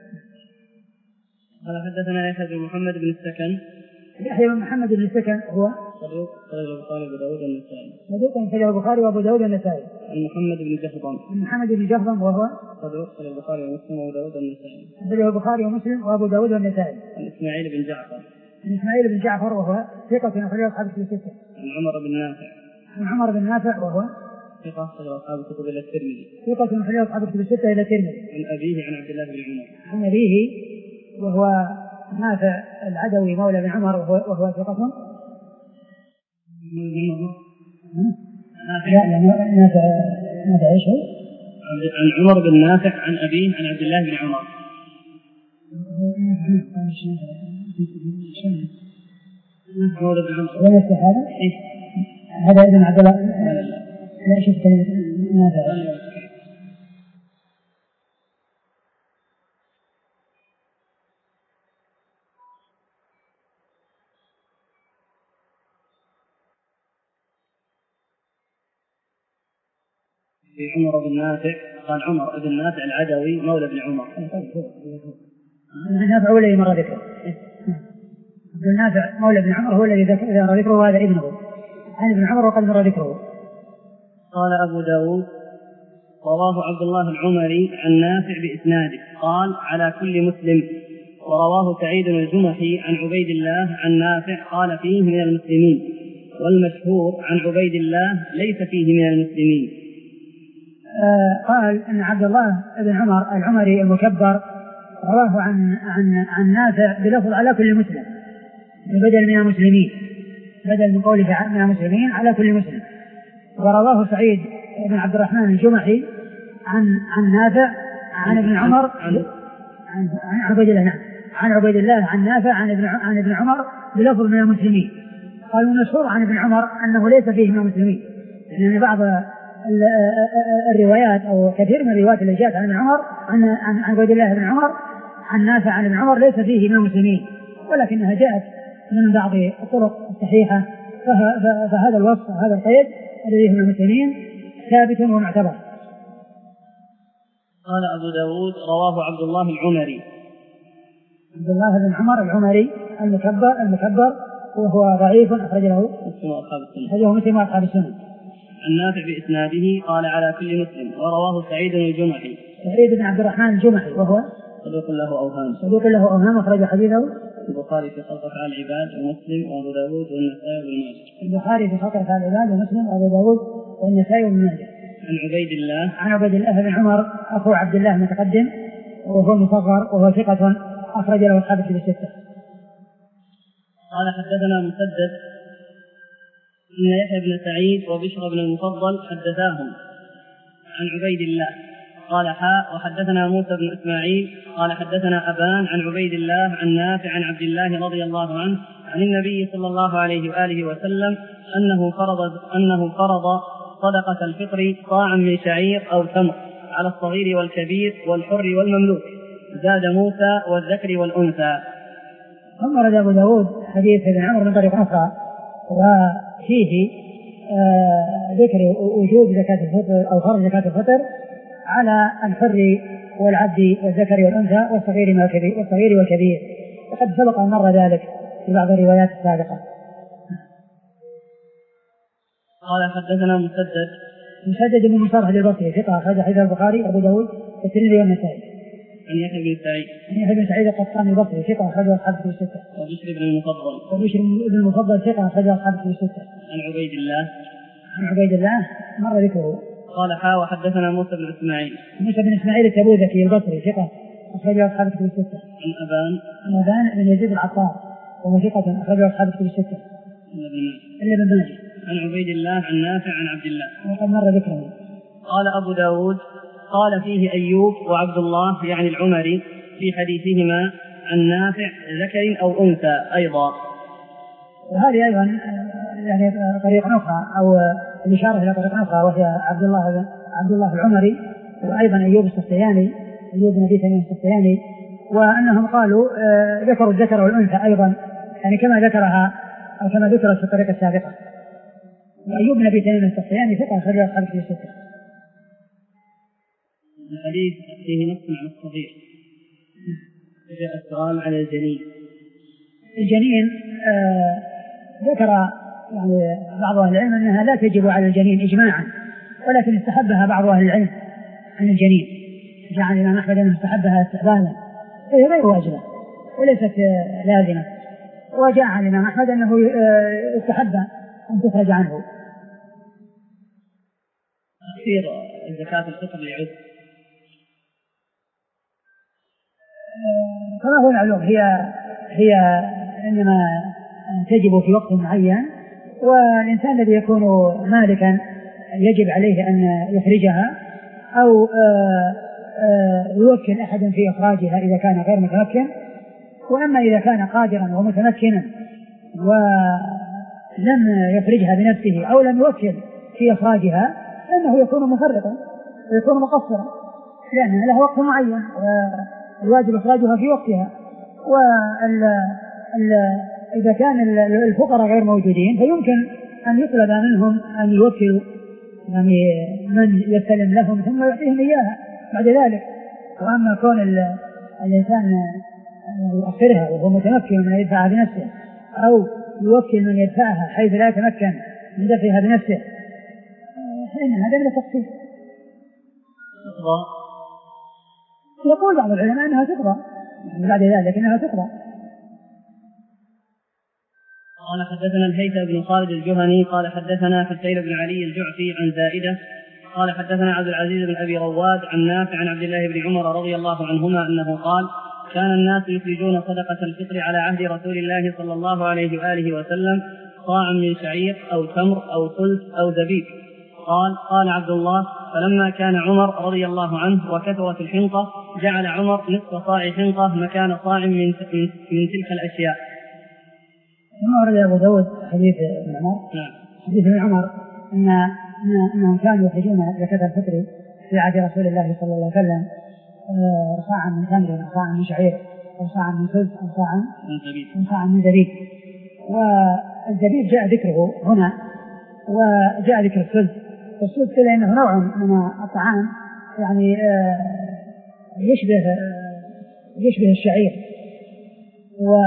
قال حدثنا يحيى بن محمد بن السكن. يحيى بن محمد بن السكن هو صدوق خرجه البخاري وابو داود والنسائي. صدوق خرجه البخاري وابو داود والنسائي. عن محمد بن جهضم. عن محمد بن جهضم وهو صدوق خرجه البخاري ومسلم وابو داود والنسائي. خرجه البخاري ومسلم وابو داود والنسائي. عن اسماعيل بن جعفر. عن اسماعيل بن جعفر وهو ثقة أخرجه أصحاب الكتب الستة. عن عمر بن نافع. عن عمر بن نافع وهو ثقة أخرجه أصحاب الكتب إلى الترمذي. ثقة أخرجه أصحاب الكتب الستة إلى الترمذي. عن أبيه عن عبد الله بن عمر. عن أبيه وهو نافع العدوي مولى بن عمر وهو, وهو ثقة. لا لا نافع نافع ايش هو؟ عن عمر بن نافع عن أبيه عن عبد الله بن عمر. مولى بن عمر. وليس هذا؟ هذا ابن عبد الله. لا شفت نافع. في عمر بن نافع قال عمر بن نافع العدوي مولى بن عمر. نافع هو الذي مر ذكره. ابن نافع مولى بن عمر هو الذي ذكر ذكره، وهذا ابنه عن ابن عمر وقد مر ذكره. قال أبو داود رواه عبد الله العمري عن نافع بإسناده قال على كل مسلم. ورواه سعيد الجمحي عن عبيد الله عن نافع قال فيه من المسلمين، والمشهور عن عبيد الله ليس فيه من المسلمين. آه قال أن عبد الله بن عمر العمري المكبر رواه عن عن عن نافع بلفظ على كل مسلم، بدل من المسلمين، بدل من قوله من المسلمين على كل مسلم. ورواه سعيد بن عبد الرحمن الجمحي عن عن نافع عن ابن عمر عن عن عبيد الله نعم عن عبيد الله عن نافع عن ابن عن ابن عمر بلفظ من المسلمين. قالوا المشهور عن ابن عمر أنه ليس فيه من المسلمين، لأن بعض الروايات أو كثير من الروايات التي جاءت عن ابن عمر عن عن عبيد الله بن عمر عن نافع عن ابن عمر ليس فيه من المسلمين، ولكنها جاءت من بعض الطرق الصحيحة. فهذا الوصف هذا القيد الذي من المسلمين ثابت ومعتبر. قال أبو داود رواه عبد الله العمري. عبد الله بن عمر العمري المكبر المكبر وهو ضعيف أخرج له مسلم وأصحاب السنة. عن نافع بإسناده قال على كل مسلم. ورواه سعيد الجمحي. سعيد بن عبد الرحمن الجمحي وهو صدوق له أوهام. صدوق له أوهام أخرج حديثه البخاري في خلق أفعال العباد ومسلم وأبو داود والنسائي وابن ماجه. البخاري في خلق أفعال العباد ومسلم وأبو داود والنسائي وابن ماجه. عن عبيد الله عن عبيد الله بن عمر أخو عبد الله المتقدم وهو مصغر وهو ثقة أخرج له أصحاب الكتب الستة. قال حدثنا مسدد إن يحيى بن سعيد وبشر بن المفضل حدثاهم عن عبيد الله قال حاء وحدثنا موسى بن إسماعيل قال حدثنا أبان عن عبيد الله عن نافع عن عبد الله رضي الله عنه عن النبي صلى الله عليه وآله وسلم أنه فرض أنه فرض صدقة الفطر صاعا من شعير أو تمر على الصغير والكبير والحر والمملوك، زاد موسى والذكر والأنثى. ثم رد أبو داود حديث ابن عمر من طريق أخرى وفيه آه ذكر وجوب زكاة الفطر أو فرض زكاة الفطر على الحر والعبد والذكر والأنثى والصغير والصغير والكبير، وقد سبق أن مر ذلك في بعض الروايات السابقة. قال حدثنا مسدد مسدد بن مصرح البصري ثقة أخرج حديث البخاري وأبو داود والترمذي والنسائي. عن يحيى بن سعيد عن يحيى بن سعيد القطان البصري ثقة أخرج أصحاب الكتب الستة. وبشر بن المفضل وبشر بن المفضل ثقة أخرج أصحاب الكتب الستة. عن عبيد الله عن عبيد الله مر ذكره. قال حا وحدثنا موسى بن إسماعيل موسى بن إسماعيل التبوذكي البصري ثقة أخرج أصحاب الكتب الستة. عن أبان عن أبان بن يزيد العطار وهو ثقة أخرج أصحاب الكتب الستة إلا ابن ماجه. عن عبيد الله عن نافع عن عبد الله وقد مر ذكره. قال أبو داود قال فيه أيوب وعبد الله يعني العمري في حديثهما عن نافع ذكر أو أنثى أيضا. وهذه أيضا يعني طريقة أخرى أو الإشارة إلى طريقة أخرى وهي عبد الله عبد الله العمري وأيضا أيوب السختياني أيوب بن أبي تميم السختياني، وأنهم قالوا ذكروا الذكر والأنثى أيضا يعني كما ذكرها أو كما ذكرت في الطريقة السابقة. وأيوب بن أبي تميم السختياني ثقة أخرج أصحاب الكتب الستة. الحديث فيه نص عن الصغير جاء السؤال على الجنين. الجنين آه ذكر يعني بعض أهل العلم أنها لا تجب على الجنين إجماعا، ولكن استحبها بعض أهل العلم عن الجنين، جاء عن الإمام أحمد أنه استحبها استحبابا فهي غير واجبة وليست لازمة، وجاء عن الإمام أحمد أنه استحب أن تخرج عنه. تأثير زكاة الفطر للعذر كما هو معلوم هي هي إنما تجب في وقت معين، والإنسان الذي يكون مالكا يجب عليه أن يخرجها أو يوكل أحدا في إخراجها إذا كان غير متمكن. وأما إذا كان قادرا ومتمكنا ولم يخرجها بنفسه أو لم يوكل في إخراجها فإنه يكون مفرطا ويكون مقصرا، لأنها لها وقت معين والواجب إخراجها في وقتها. وإذا كان الفقراء غير موجودين فيمكن أن يطلب منهم أن يوكلوا يعني من يستلم لهم ثم يعطيهم إياها بعد ذلك. وأما كون الإنسان يؤخرها وهو متمكن من يدفعها بنفسه أو يوكل من يدفعها حيث لا يتمكن من دفعها بنفسه فإن هذا من التقصير. يقول بعض العلماء أنها تقضى بعد ذلك أنها تقضى. قال حدثنا الهيثم بن خالد الجهني قال حدثنا حسين بن علي الجعفي عن زائدة قال حدثنا عبد العزيز بن أبي رواد عن نافع عن عبد الله بن عمر رضي الله عنهما أنه قال كان الناس يخرجون صدقة الفطر على عهد رسول الله صلى الله عليه وآله وسلم صاعا من شعير أو تمر أو ثلث أو زبيب. قال قال عبد الله فلما كان عمر رضي الله عنه وكثرت الحنطة جعل عمر نصف صاع حنطة مكان صاع من, من تلك الأشياء. ثم ورد أبو داود حديث ابن عمر نعم. حديث ابن عمر أن أنهم كانوا يخرجون زكاة الفطر في عهد رسول الله صلى الله عليه وسلم صاعا من تمر أو صاعا من شعير أو صاعا من خبز أو صاعا من صاعا من زبيب. والزبيب جاء ذكره هنا وجاء ذكر الخبز، والخبز كله إنه نوع من الطعام يعني يشبه يشبه الشعير، و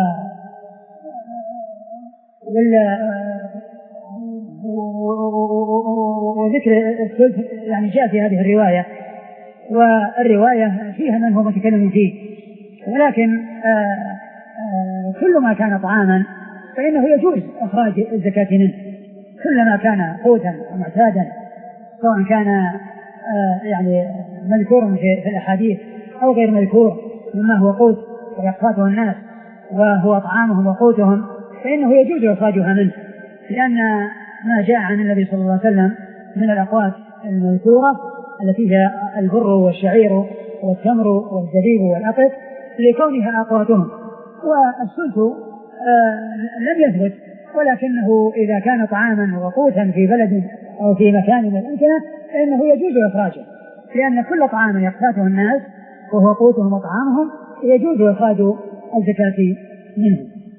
وذكر الخبز يعني جاء في هذه الرواية، والرواية فيها من هو متكلم فيه، ولكن آآ آآ كل ما كان طعاما فإنه يجوز إخراج الزكاة منه، كلما كان قوتا معتادا سواء كان يعني مذكور في الأحاديث أو غير مذكور مما هو قوت ويقفاته الناس وهو طعامهم وقوتهم فإنه يجوز إخراجها منه، لأن ما جاء عن النبي صلى الله عليه وسلم من الأقوات المذكورة التي هي البر والشعير والتمر والزبيب والأقط لكونها أقواتهم. والسلف لم يثبت، ولكنه إذا كان طعاما وقوتا في بلد أو في مكان من الأمكنة فإنه يجوز إخراجه، لأن كل طعام يقتاته الناس وهو قوتهم وطعامهم يجوز إخراج الزكاة منه.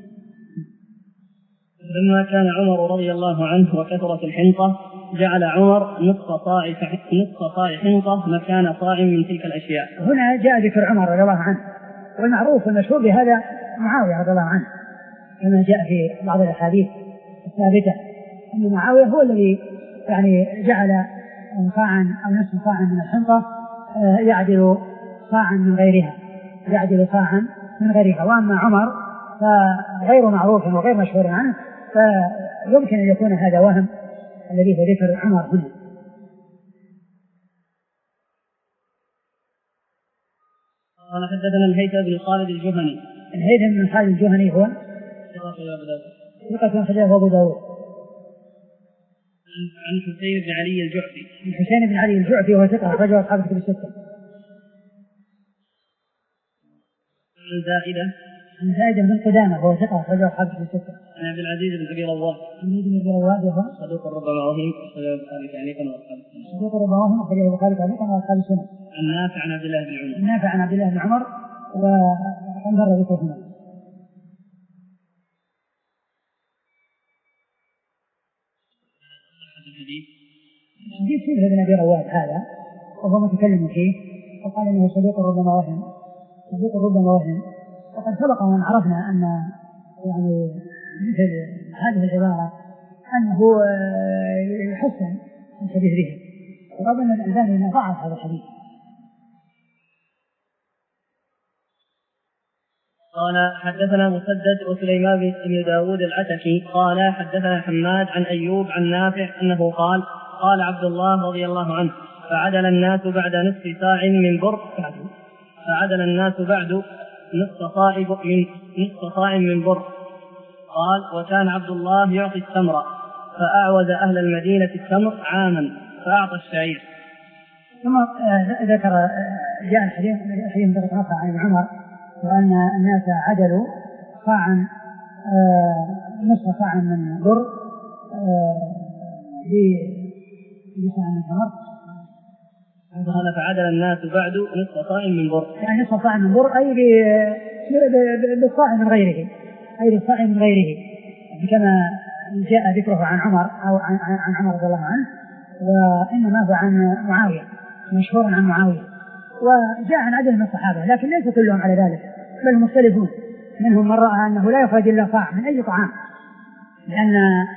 لما كان عمر رضي الله عنه وكثرت الحنطة جعل عمر نصف صاع نصف صاع حنطة مكان صاع من تلك الأشياء. هنا جاء ذكر عمر رضي الله عنه، والمعروف والمشهور بهذا معاوية رضي الله عنه، كما جاء في بعض الأحاديث الثابتة أن معاوية هو الذي يعني جعل صاعا أو نصف صاعا من الحنطة يعدل صاعا من غيرها يعدل صاعا من غيرها. وأما عمر فغير معروف وغير مشهور عنه، فيمكن أن يكون هذا وهم الذي هو ذكر عمر هنا. قال حدثنا الهيثم بن خالد الجهني. الهيثم بن خالد الجهني هو ثقة أخرجه أبو داود. عن حسين بن علي الجعفي. عن حسين بن علي الجعفي وهو ثقة أخرجه أصحاب الكتب الستة. عن زائدة. عن زائدة بن قدامة وهو ثقة أخرجه أصحاب الكتب الستة. عن عبد العزيز بن أبي رواد. عن عبد العزيز بن أبي رواد وهو صدوق ربما وهم أخرجه البخاري تعليقا وأصحاب السنن. صدوق ربما وهم أخرجه البخاري تعليقا وأصحاب السنن. عن نافع عن عبد الله بن عمر. نافع عن عبد الله بن عمر ومر ذكرهما. حديث سيدنا بن أبي رواد هذا وهو متكلم فيه وقال إنه صدوق ربما وهم صدوق ربما وهم وقد سبق وأن عرفنا أن يعني مثل هذه العبارة أنه يحسن الحديث به، وأظن الألباني أنه ضعف هذا الحديث. قال حدثنا مسدد وسليمان بن داود العتكي قال حدثنا حماد عن أيوب عن نافع أنه قال قال عبد الله رضي الله عنه فعدل الناس بعد نصف صاع من بر فعدل الناس بعد نصف صاع من نصف صاع من بر قال وكان عبد الله يعطي التمر فأعوز أهل المدينة التمر عاما فأعطى الشعير. ثم ذكر جاء الحديث حديث ذكر عن عمر وأن الناس عدلوا صاعا نصف صاع من بر بصاع من تمر. قال فعدل الناس بعد نصف صاع من بر يعني نصف صاع من بر أي بالصاع من غيره أي بالصاع من غيره كما جاء ذكره عن عمر أو عن, عن عمر رضي الله عنه، وإنما هو عن معاوية مشهور عن معاوية، وجاء عن عدد من الصحابة لكن ليس كلهم على ذلك بل مختلفون، منهم من رأى أنه لا يخرج إلا صاع من أي طعام، لأن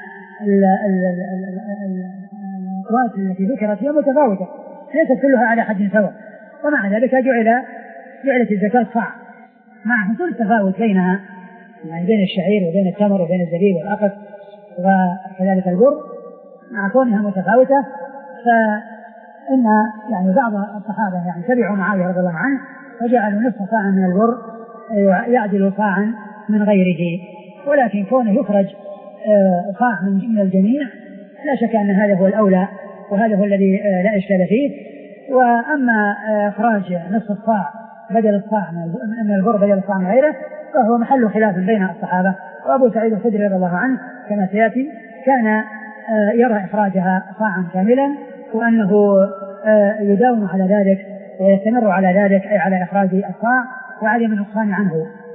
الأقوات التي ذكرت هي متفاوتة ليست كلها على حد سواء، ومع ذلك جعل جعلت الزكاة صاع مع حصول التفاوت بينها يعني بين الشعير وبين التمر وبين الزبيب والأقط وكذلك البر مع كونها متفاوتة. فإن يعني بعض الصحابة يعني تبعوا معاوية رضي الله عنه وجعلوا نصف صاع من البر يعدل صاعا من غيره، ولكن كونه يخرج صاع من الجميع لا شك أن هذا هو الأولى وهذا هو الذي لا إشكال فيه. وأما إخراج نصف الصاع بدل الصاع من البر بدل الصاع من غيره فهو محل خلاف بين الصحابة. وأبو سعيد الخدري رضي الله عنه كما سيأتي كان يرى إخراجها صاعا كاملا، وأنه يداوم على ذلك ويستمر على ذلك أي على إخراج الصاع وعدم النقصان عنه.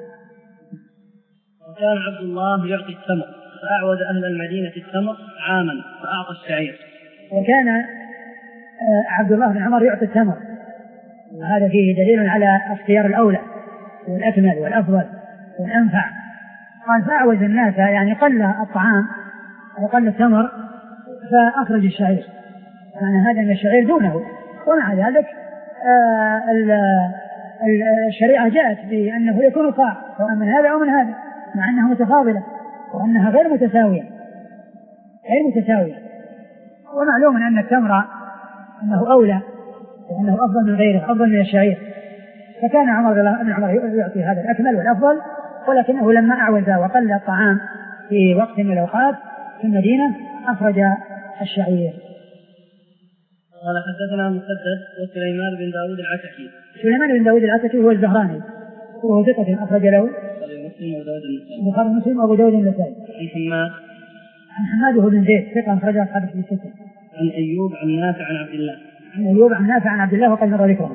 وكان عبد الله يعطي التمر فأعود أهل المدينة التمر عاما فأعطى الشعير. وكان عبد الله بن عمر يعطي التمر، وهذا فيه دليل على اختيار الأولى والأكمل والأفضل والأنفع. قال فأعوز الناس يعني قل الطعام وقل التمر فأخرج الشعير، يعني هذا من الشعير دونه. ومع ذلك الشريعة جاءت بأنه يكون صاع سواء من هذا أو من هذا، مع أنها متفاضلة وأنها غير متساوية غير متساوية. ومعلوم أن التمر أنه أولى وأنه أفضل من غيره، أفضل من الشعير. فكان عمر بن عمر يعطي هذا الأكمل والأفضل، ولكنه لما أعوز وقل الطعام في وقت من الأوقات في المدينة أخرج الشعير. قال حدثنا مسدد وسليمان بن داود العتكي. سليمان بن داود العتكي هو الزهراني وهو ثقة أخرج له البخاري ومسلم وأبو داود النسائي. عن حماد عن حماد بن زيد ثقة أخرج أصحاب الكتب الستة. عن أيوب عن نافع عن عبد الله. عن أيوب عن نافع عن عبد الله وقد مر ذكره.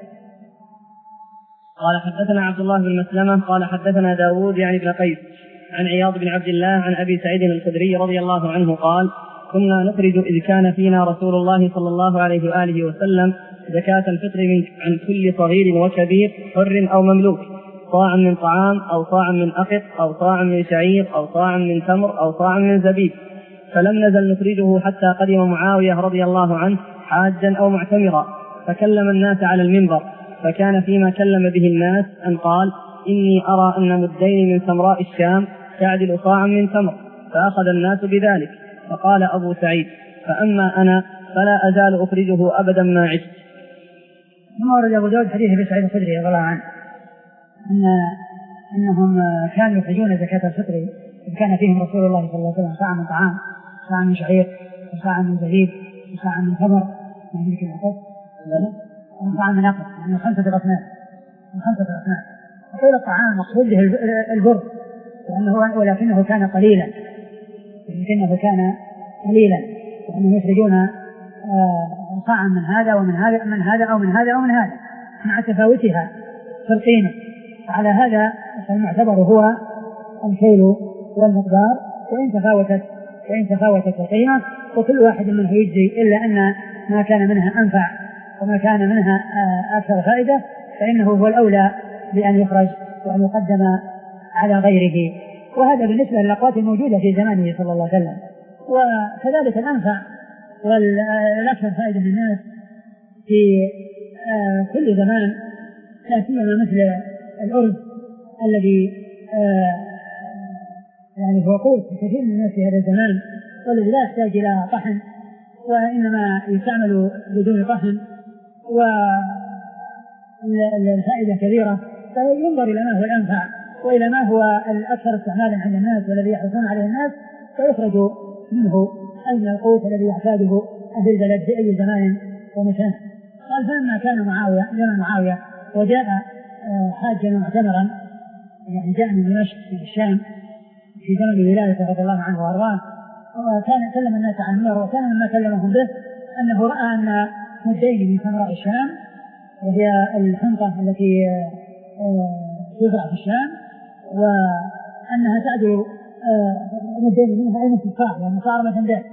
قال حدثنا عبد الله بن مسلمة قال حدثنا داود يعني بن قيس عن عياض بن عبد الله عن أبي سعيد الخدري رضي الله عنه قال كنا نخرج إذ كان فينا رسول الله صلى الله عليه وآله وسلم زكاة الفطر من عن كل صغير وكبير حر أو مملوك صاعا من طعام أو صاعا من أقط أو صاعا من شعير أو صاعا من تمر أو صاعا من زبيب. فلم نزل نخرجه حتى قدم معاوية رضي الله عنه حاجا أو معتمرا فكلم الناس على المنبر، فكان فيما كلم به الناس أن قال إني أرى أن مدين من سمراء الشام تعدل صاعا من تمر، فأخذ الناس بذلك. فقال أبو سعيد فأما أنا فلا أزال أخرجه أبدا ما عشت. ثم ورد أبو داود حديث أبي سعيد الخدري رضي الله عنه أن أنهم كانوا يخرجون زكاة الفطر إذ كان فيهم رسول الله صلى الله عليه وسلم صاع من طعام صاع من شعير وصاع من زبيب وصاع من تمر يعني كذا وصاع من أقط يعني خمسة أصناف من خمسة أصناف. وقيل الطعام مقصود به البر لأنه ولكنه كان قليلا ولكنه كان قليلا وأنهم يخرجون صاعا من هذا ومن هذا من هذا أو من هذا أو من هذا مع تفاوتها في القيمة. على هذا المعتبر هو الكيل والمقدار وإن تفاوتت وإن تفاوتت القيمة وكل واحد منه يجزي إلا أن ما كان منها أنفع وما كان منها أكثر فائدة فإنه هو الأولى بأن يخرج وأن يقدم على غيره. وهذا بالنسبة للأقوات الموجودة في زمانه صلى الله عليه وسلم. وكذلك الأنفع والأكثر فائدة للناس في كل زمان لا سيما مثل الأرز الذي يعني هو قوت كثير من الناس في هذا الزمان والذي لا يحتاج إلى طحن وإنما يستعمل بدون طحن والفائدة كبيرة، فينظر إلى ما هو الأنفع وإلى ما هو الأكثر استعمالا عند الناس والذي يحرصون عليه الناس فيخرج منه أين القوت الذي يحتاجه أهل البلد في أي زمان ومكان. قال فلما كان معاوية زمن معاوية وجاء حاجا معتمرا يعني جاء من دمشق في الشام في زمن ولايته رضي الله عنه وارضاه وكان كلم الناس عن النار وكان مما كلمهم به أنه رأى أن مدين من سمراء الشام وهي الحنطة التي تزرع في الشام وأنها تعدل مدين منها أي نصف صاع يعني صار مثلا ده.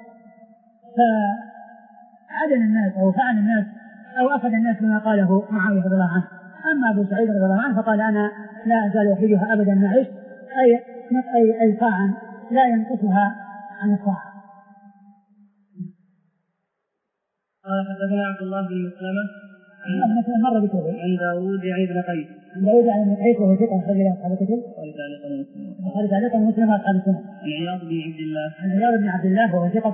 فعدل الناس أو فعل الناس أو أخذ الناس بما قاله معاوية رضي الله عنه. أما أبو سعيد رضي الله عنه فقال أنا لا أزال أخرجها أبدا ما عشت أي أي أي صاعا لا ينقصها عن الصاع. قال حدثنا عبد الله بن مسلمة مثلا مرة بكذا عن داود يعني ابن قيس عن داود يعني ابن قيس وهو ثقة أخرج له أصحاب الكتب وقال تعليقا مسلم أصحاب السنة. عن عياض بن عبد الله عن عياض بن عبد الله وهو ثقة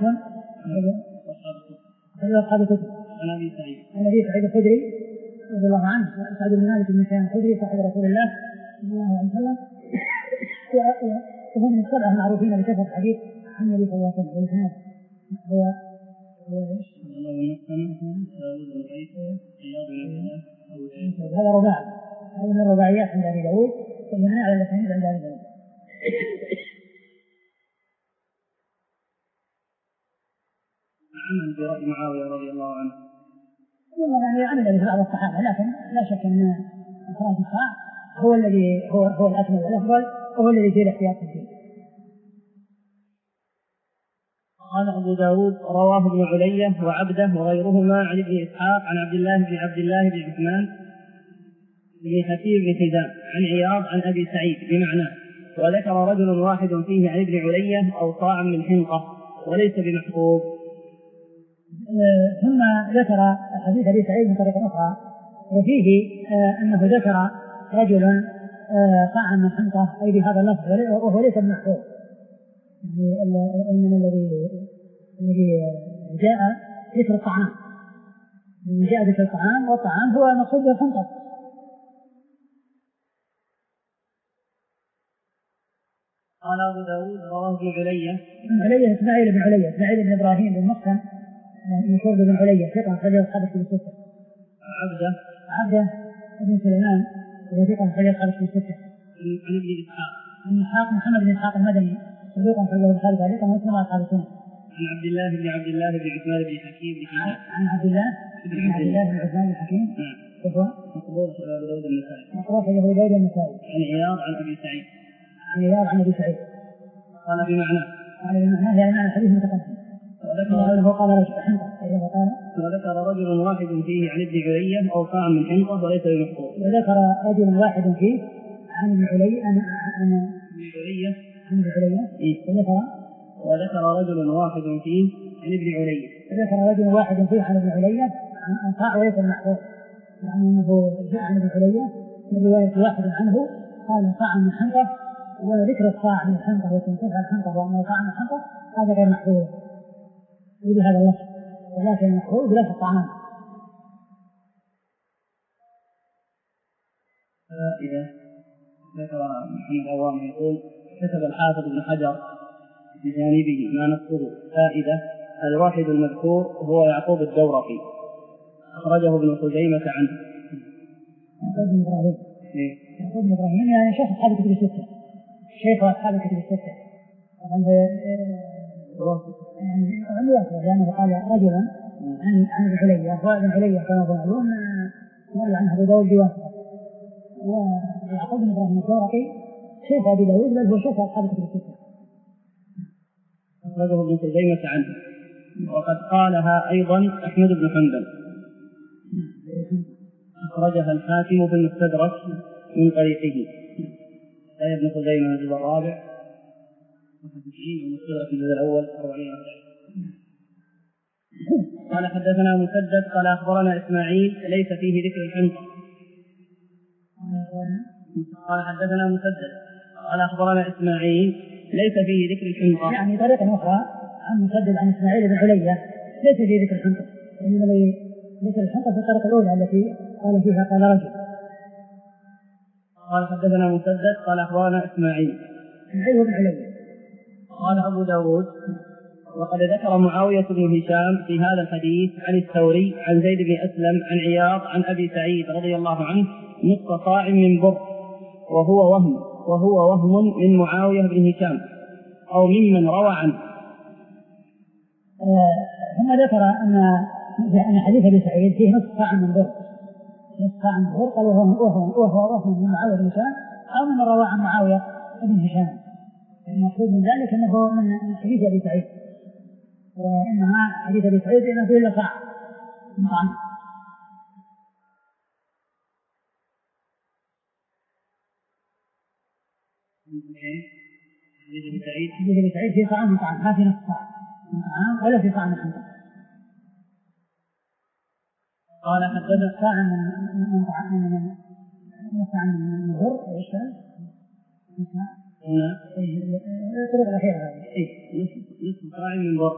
أخرج أصحاب الكتب. عن أبي سعيد عن أبي سعيد الخدري رضي الله عنه سعد بن مالك بن سنان الخدري صاحب رسول الله صلى الله عليه وسلم وهو من السبعة المعروفين بكثرة الحديث عن النبي صلى الله عليه وسلم. هو هو ايش؟ الرباعيات عند أبي داود واليمنى على الأسانيد عند أبي داود. عمل برأي معاوية رضي الله عنه. والله يعني عمل به بعض الصحابة، لكن لا شك أن إخراج الصاع هو الذي هو هو الأكمل والأفضل وهو الذي فيه الاحتياط في الدين. قال أبو داود رواه ابن علية وعبده وغيرهما عن ابن إسحاق عن عبد الله بن عبد الله بن عثمان بن حكيم بن حزام عن عياض عن أبي سعيد بمعناه، وذكر رجل واحد فيه عن ابن علية أو صاع من حنطة وليس بمحفوظ. ثم ذكر حديث أبي سعيد من طريق أخرى وفيه أنه ذكر رجل صاع من حنطة أي بهذا اللفظ وهو ليس بمحفوظ. إنما الذي الذي جاء ذكر الطعام، جاء ذكر الطعام والطعام هو المقصود بالحنطة. قال أبو داود رواه ابن علية ابن علية إسماعيل بن علية إسماعيل بن إبراهيم بن مسلم مشهور بن علية ثقة خرج أصحاب الكتب الستة. عبده عبده بن سليمان وهو ثقة خرج أصحاب الكتب الستة. عن ابن إسحاق عن إسحاق محمد بن إسحاق المدني صدوقا خرجه البخاري تعليقا ومسلم أصحاب السنة. عن عبد الله بن عبد الله بن عثمان بن حكيم بن حزام عن عبد الله بن عبد الله بن عثمان بن حكيم وهو مقبول أبو داود النسائي مقبول أبو داود النسائي. عن عياض عن أبي سعيد عن عياض عن أبي سعيد قال بمعناه قال بمعناه يعني معنى الحديث متقدم. وذكر أنه قال رجل حنطة قال وذكر رجل واحد فيه عن ابن علية أو صاع من حنطة وليس بمحفوظ. وذكر رجل واحد فيه عن ابن علية عن عن ابن علية عن ابن علية وذكر وذكر رجل واحد فيه عن ابن علية وذكر رجل واحد فيه عن ابن علية عن صاع وليس بمحفوظ، يعني أنه جاء عن ابن علية من رواية واحد عنه قال صاع من حنطة، وذكر الصاع من الحنطة وتنفيذ الحنطة وأنه صاع من الحنطة هذا غير محفوظ بهذا اللفظ، ولكن المحفوظ بلفظ الطعام. إذا ذكر محمد عوام يقول كتب الحافظ ابن حجر بجانبه ما نصه فائدة الواحد المذكور هو يعقوب الدورقي أخرجه ابن خزيمة عنه. يعقوب بن إبراهيم يعقوب بن إبراهيم يعني شيخ أصحاب الكتب الستة، شيخ أصحاب الكتب الستة يعني عنده لأنه قال رجلا عن عن ابن علية وابن علية كما هو معلوم يروي عنه أبو داود بواسطة، ويعقوب بن إبراهيم الدورقي شيخ أبي داود بل هو شيخ أصحاب الكتب الستة. أخرجه ابن خزيمة عنه وقد قالها أيضا أحمد بن حنبل أخرجها الحاكم في المستدرك من طريقه أي ابن خزيمة الجزء الرابع وتسعين ومستدرك الجزء الأول أربعين. قال حدثنا مسدد قال أخبرنا إسماعيل ليس فيه ذكر الحنطة. قال حدثنا مسدد قال أخبرنا إسماعيل ليس فيه ذكر الحنطة، يعني طريقة أخرى عن مسدد عن إسماعيل بن علية ليس فيه ذكر الحنطة، إنما ذكر الحنطة في الطريقة الأولى التي قال فيها قال رجل. قال حدثنا مسدد قال أخبرنا إسماعيل إسماعيل بن علية. قال أبو داود وقد ذكر معاوية بن هشام في هذا الحديث عن الثوري عن زيد بن أسلم عن عياض عن أبي سعيد رضي الله عنه نصف صاع من بر، وهو وهم وهو وهم من معاوية بن هشام أو ممن روى عنه. ثم ذكر أن أن حديث أبي سعيد فيه نصف صاع من بر، نصف صاع من بر قال وهو وهو وهو وهم من معاوية بن هشام أو من روى عن معاوية بن هشام. المقصود من ذلك أنه من حديث أبي سعيد، وإنما حديث أبي سعيد إنه فيه إلا صاع من طعام. حديث أبي سعيد حديث أبي سعيد فيه صاع من طعام، ما في نصف صاع من طعام ولا في صاع من حنطة. قال حدثنا صاع من طعام من صاع من بر إيش هنا الطريقة الأخيرة هذه نصف صاع من بر،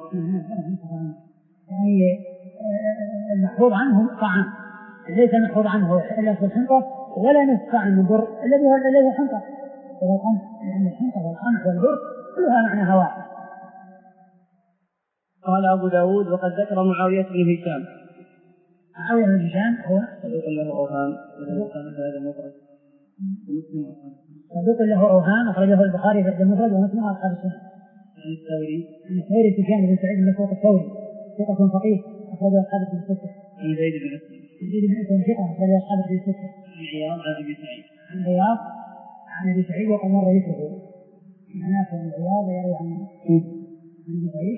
يعني المحفوظ عنه طعام ليس المحفوظ عنه إلا في الحنطة ولا نصف صاع من بر الذي هو الذي حنطة، لأن الحنطة والقمح والبر كلها معناها واحد. قال أبو داود وقد ذكر معاوية بن هشام. معاوية بن هشام هو صدوق له أوهام وله كان هذا مفرد صدوق له أوهام أخرجه البخاري في المفرد ومسلم وأصحاب السنة. الثوري الثوري سفيان بن سعيد بن مسروق الثوري ثقة فقيه أخرجه أصحاب الستة. عن زيد بن أسلم زيد بن أسلم ثقة أخرجه أصحاب الستة. عن عياض عن أبي سعيد عن عياض عن أبي سعيد وقد مر ذكره. هناك من عياض يروي عن أبي سعيد.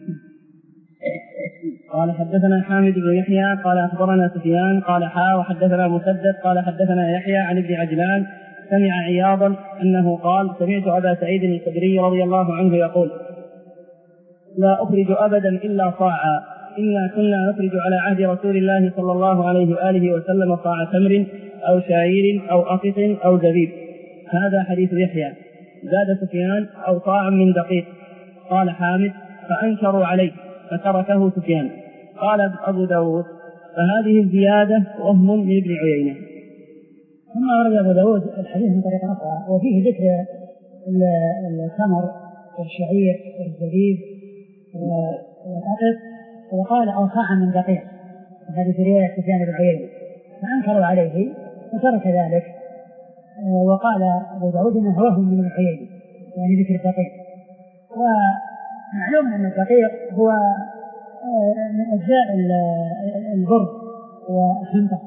قال حدثنا حامد بن يحيى قال أخبرنا سفيان قال حا وحدثنا مسدد قال حدثنا يحيى عن ابن عجلان سمع عياضا أنه قال سمعت أبا سعيد الخدري رضي الله عنه يقول لا أخرج أبدا إلا صاعا إنا كنا نخرج على عهد رسول الله صلى الله عليه وآله وسلم صاع تمر أو شعير أو أقط أو زبيب. هذا حديث يحيى. زاد سفيان أو صاع من دقيق. قال حامد فأنكروا عليه فتركه سفيان. قال أبو داود فهذه الزيادة وهم من ابن عيينة. ثم ورد أبو داود الحديث من طريق أخرى وفيه ذكر التمر والشعير والزبيب والأقط وقال أو صاع من دقيق. هذه في رواية سفيان بن عيينة فأنكروا عليه وترك ذلك. وقال أبو داود أنه وهم من ابن عيينة يعني ذكر الدقيق. ومعلوم أن الدقيق هو من أجزاء البر والحنطة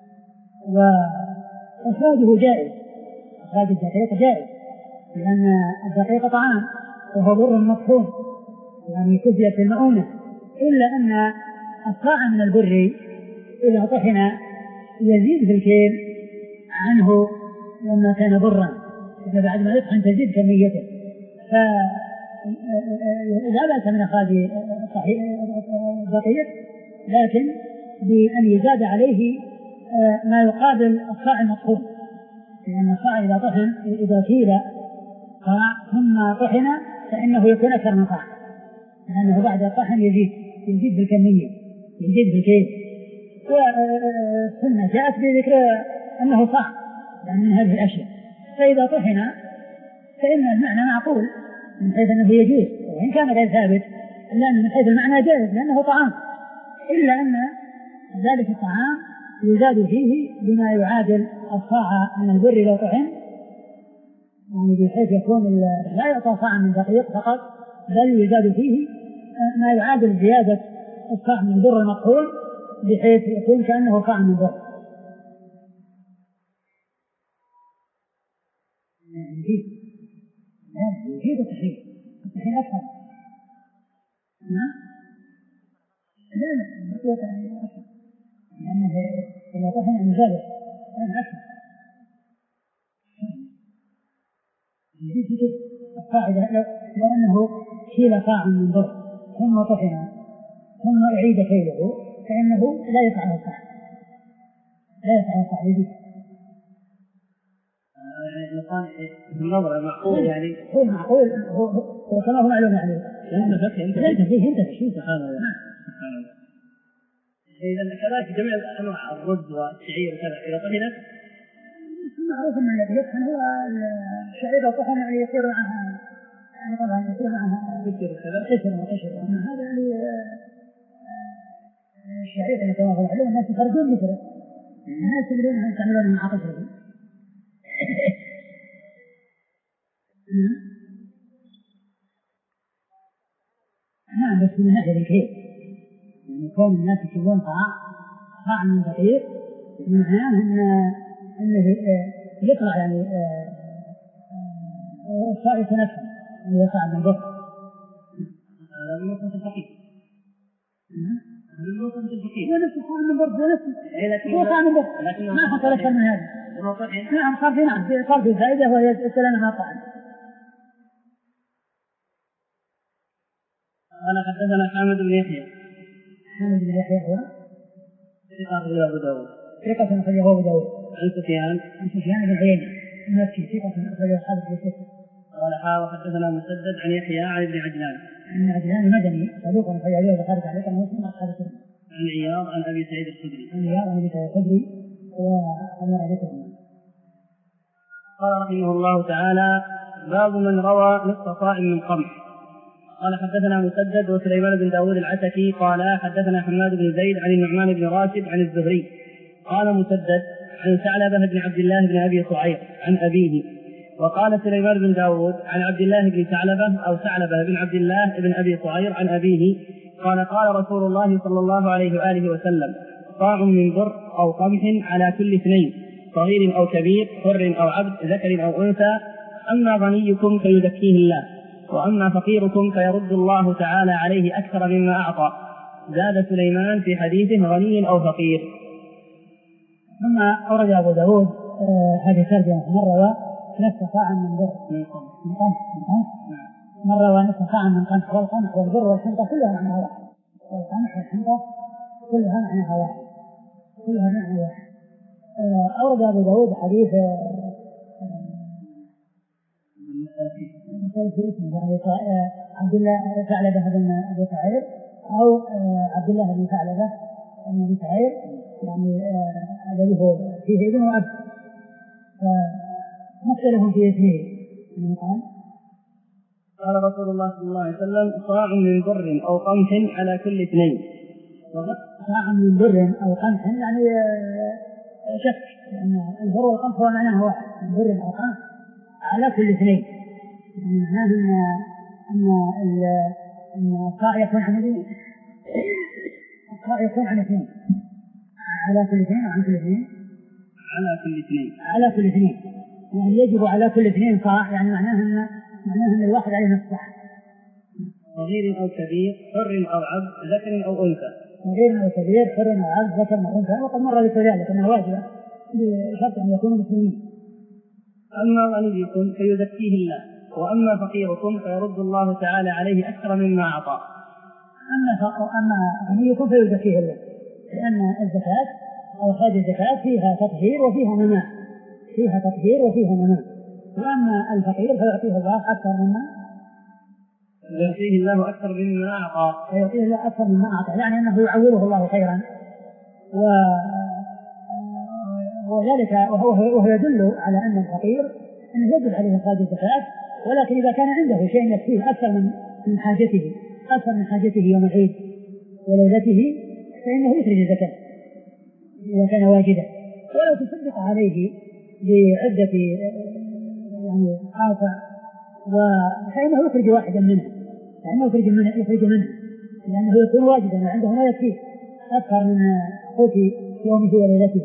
وإخراجه جائز. إخراج الدقيق جائز لأن الدقيق طعام وهو بر مطحون يعني كفية في المؤونة إلا أن الصاع من البر إذا طحن يزيد في الكيل عنه لما كان برا بعد ما يطحن تزيد كميته فلا بأس من إخراج الدقيق لكن بأن يزاد عليه ما يقابل الصاع المطحون لأن الصاع إذا طحن إذا كيل صاع ثم طحن فإنه يكون أكثر من صاع لأنه بعد الطحن يزيد يزيد بالكمية يزيد بالكيل. والسنة جاءت بذكر أنه صاع يعني من هذه الأشياء فإذا طحن فإن المعنى معقول من حيث أنه يجوز وإن كان غير ثابت لأن من حيث المعنى جائز لأنه طعام إلا أن ذلك الطعام يزاد فيه بما يعادل الصاع من البر لو طحن يعني بحيث يكون لا يعطى صاع من دقيق فقط بل يزاد فيه ما يعادل زيادة الصاع من البر المطحون بحيث يكون كأنه صاع من بر. يزيد يزيد الطحين الطحين أكثر نعم لا لا بقية أكثر لأنه إذا طحن عن ذلك كان أكثر يزيد في القاعدة لو, لو أنه كيل صاع من بر ثم طحن ثم أعيد كيله فإنه لا يفعل الصاع لا يفعل الصاع يزيد النظر معقول يعني هو معقول هو كما هو معلوم يعني انت فكر انت انت فيه انت فيه سبحان الله. اذا كذلك جميع انواع الرز والشعير وكذا اذا طحنت معروف ان الذي يطحن هو الشعير لو طحن يعني يصير معها يعني طبعا يصير معها كثير وكذا كثير وكثير هذا يعني الشعير اللي كما هو معلوم الناس يخرجون مثله الناس يقولون يستعملون مع قشره نعم بس من هذا الكيل يعني كون الناس يشوفون طعام طعام من دقيق من معناه ان انه يطلع يعني الصاع يتنفس اذا صعد من بر هذا من نقطة الفقيه هذا من نقطة الفقيه ونفس صاع من بر ونفس هو صاع من بر ما حصل أكثر من هذا. نعم صار في نعم صار في فائدة وهي السلامة ما طعم. قال حدثنا حامد بن يحيى حامد بن يحيى هو ثقة أخرجه أبو داود ثقة أخرجه أبو داود عن سفيان عن سفيان بن عيينة المكي ثقة أخرجه أصحاب الكتب. قال حا وحدثنا مسدد عن يحيى عن ابن عجلان عن عجلان المدني صدوق أخرجه البخاري تعليقا ومسلم أصحاب الكتب. عن عياض عن أبي سعيد الخدري عن عياض عن أبي سعيد الخدري وأمر ذكرهم. قال رحمه الله تعالى باب من روى نصف صاع من قمح. قال حدثنا مسدد وسليمان بن داود العتكي قال حدثنا حماد بن زيد عن النعمان بن راشد عن الزهري قال مسدد عن ثعلبة بن عبد الله بن أبي صعير عن أبيه. وقال سليمان بن داود عن عبد الله بن ثعلبة أو ثعلبة بن عبد الله بن أبي صعير عن أبيه قال قال رسول الله صلى الله عليه وآله وسلم صاع من بر أو قمح على كل اثنين صغير أو كبير حر أو عبد ذكر أو أنثى أما غنيكم فيزكيه الله وأما فقيركم فيرد الله تعالى عليه أكثر مما أعطى. زاد سليمان في حديثه غني أو فقير. ثم أورد أبو داود هذه الترجمة مرة نصف صاع من بر من قمح مرة ونصف صاع من قمح والقمح والبر والحنطة كلها معناها واحد والقمح والحنطة كلها معناها واحد كلها معنى واحد. أورد أبو داود حديث عبد الله ثعلبة بن أبي صعير أو عبد الله بن ثعلبة بن أبي صعير يعني الذي هو فيه ابن وأب فمختلف في اسمه. قال قال رسول الله صلى الله عليه وسلم صاع من بر أو قمح على كل اثنين. صاع من بر أو قمح يعني شك لأن البر والقمح هو معناه واحد من بر أو قمح على كل اثنين يعني معناه أن أن أن الصاع يكون عن اثنين الصاع يكون عن اثنين على كل اثنين وعن كل اثنين على كل اثنين على كل اثنين يعني يجب على كل اثنين صاع يعني معناه أن معناه أن الواحد عليه نصف صاع. صغير أو كبير حر أو عبد ذكر أو أنثى. صغير أو كبير حر أو عبد ذكر أو أنثى وقد مر لك ذلك أنها واجبة بشرط أن يكونوا مسلمين. أما غنيكم فيزكيه الله وأما فقيركم فيرد الله تعالى عليه أكثر مما أعطى. أما أما غنيكم فيزكيه الله لأن الزكاة أو هذه الزكاة فيها تطهير وفيها نماء فيها تطهير وفيها نماء. وأما الفقير فيعطيه الله أكثر مما يعطيه الله أكثر مما أعطى فيعطيه الله أكثر مما أعطى يعني أنه يعوضه الله خيرا و وذلك وهو, وهو يدل على أن الفقير أنه يجب عليه إخراج الزكاة ولكن إذا كان عنده شيء يكفيه أكثر من من حاجته أكثر من حاجته يوم العيد وليلته فإنه يخرج الزكاة إذا كان واجدا ولا تصدق عليه بعدة يعني قاطع فإنه يخرج واحدا منه فإنه يخرج منه يخرج منه لأنه يكون واجدا وعنده ما يكفيه أكثر من قوت يومه وليلته.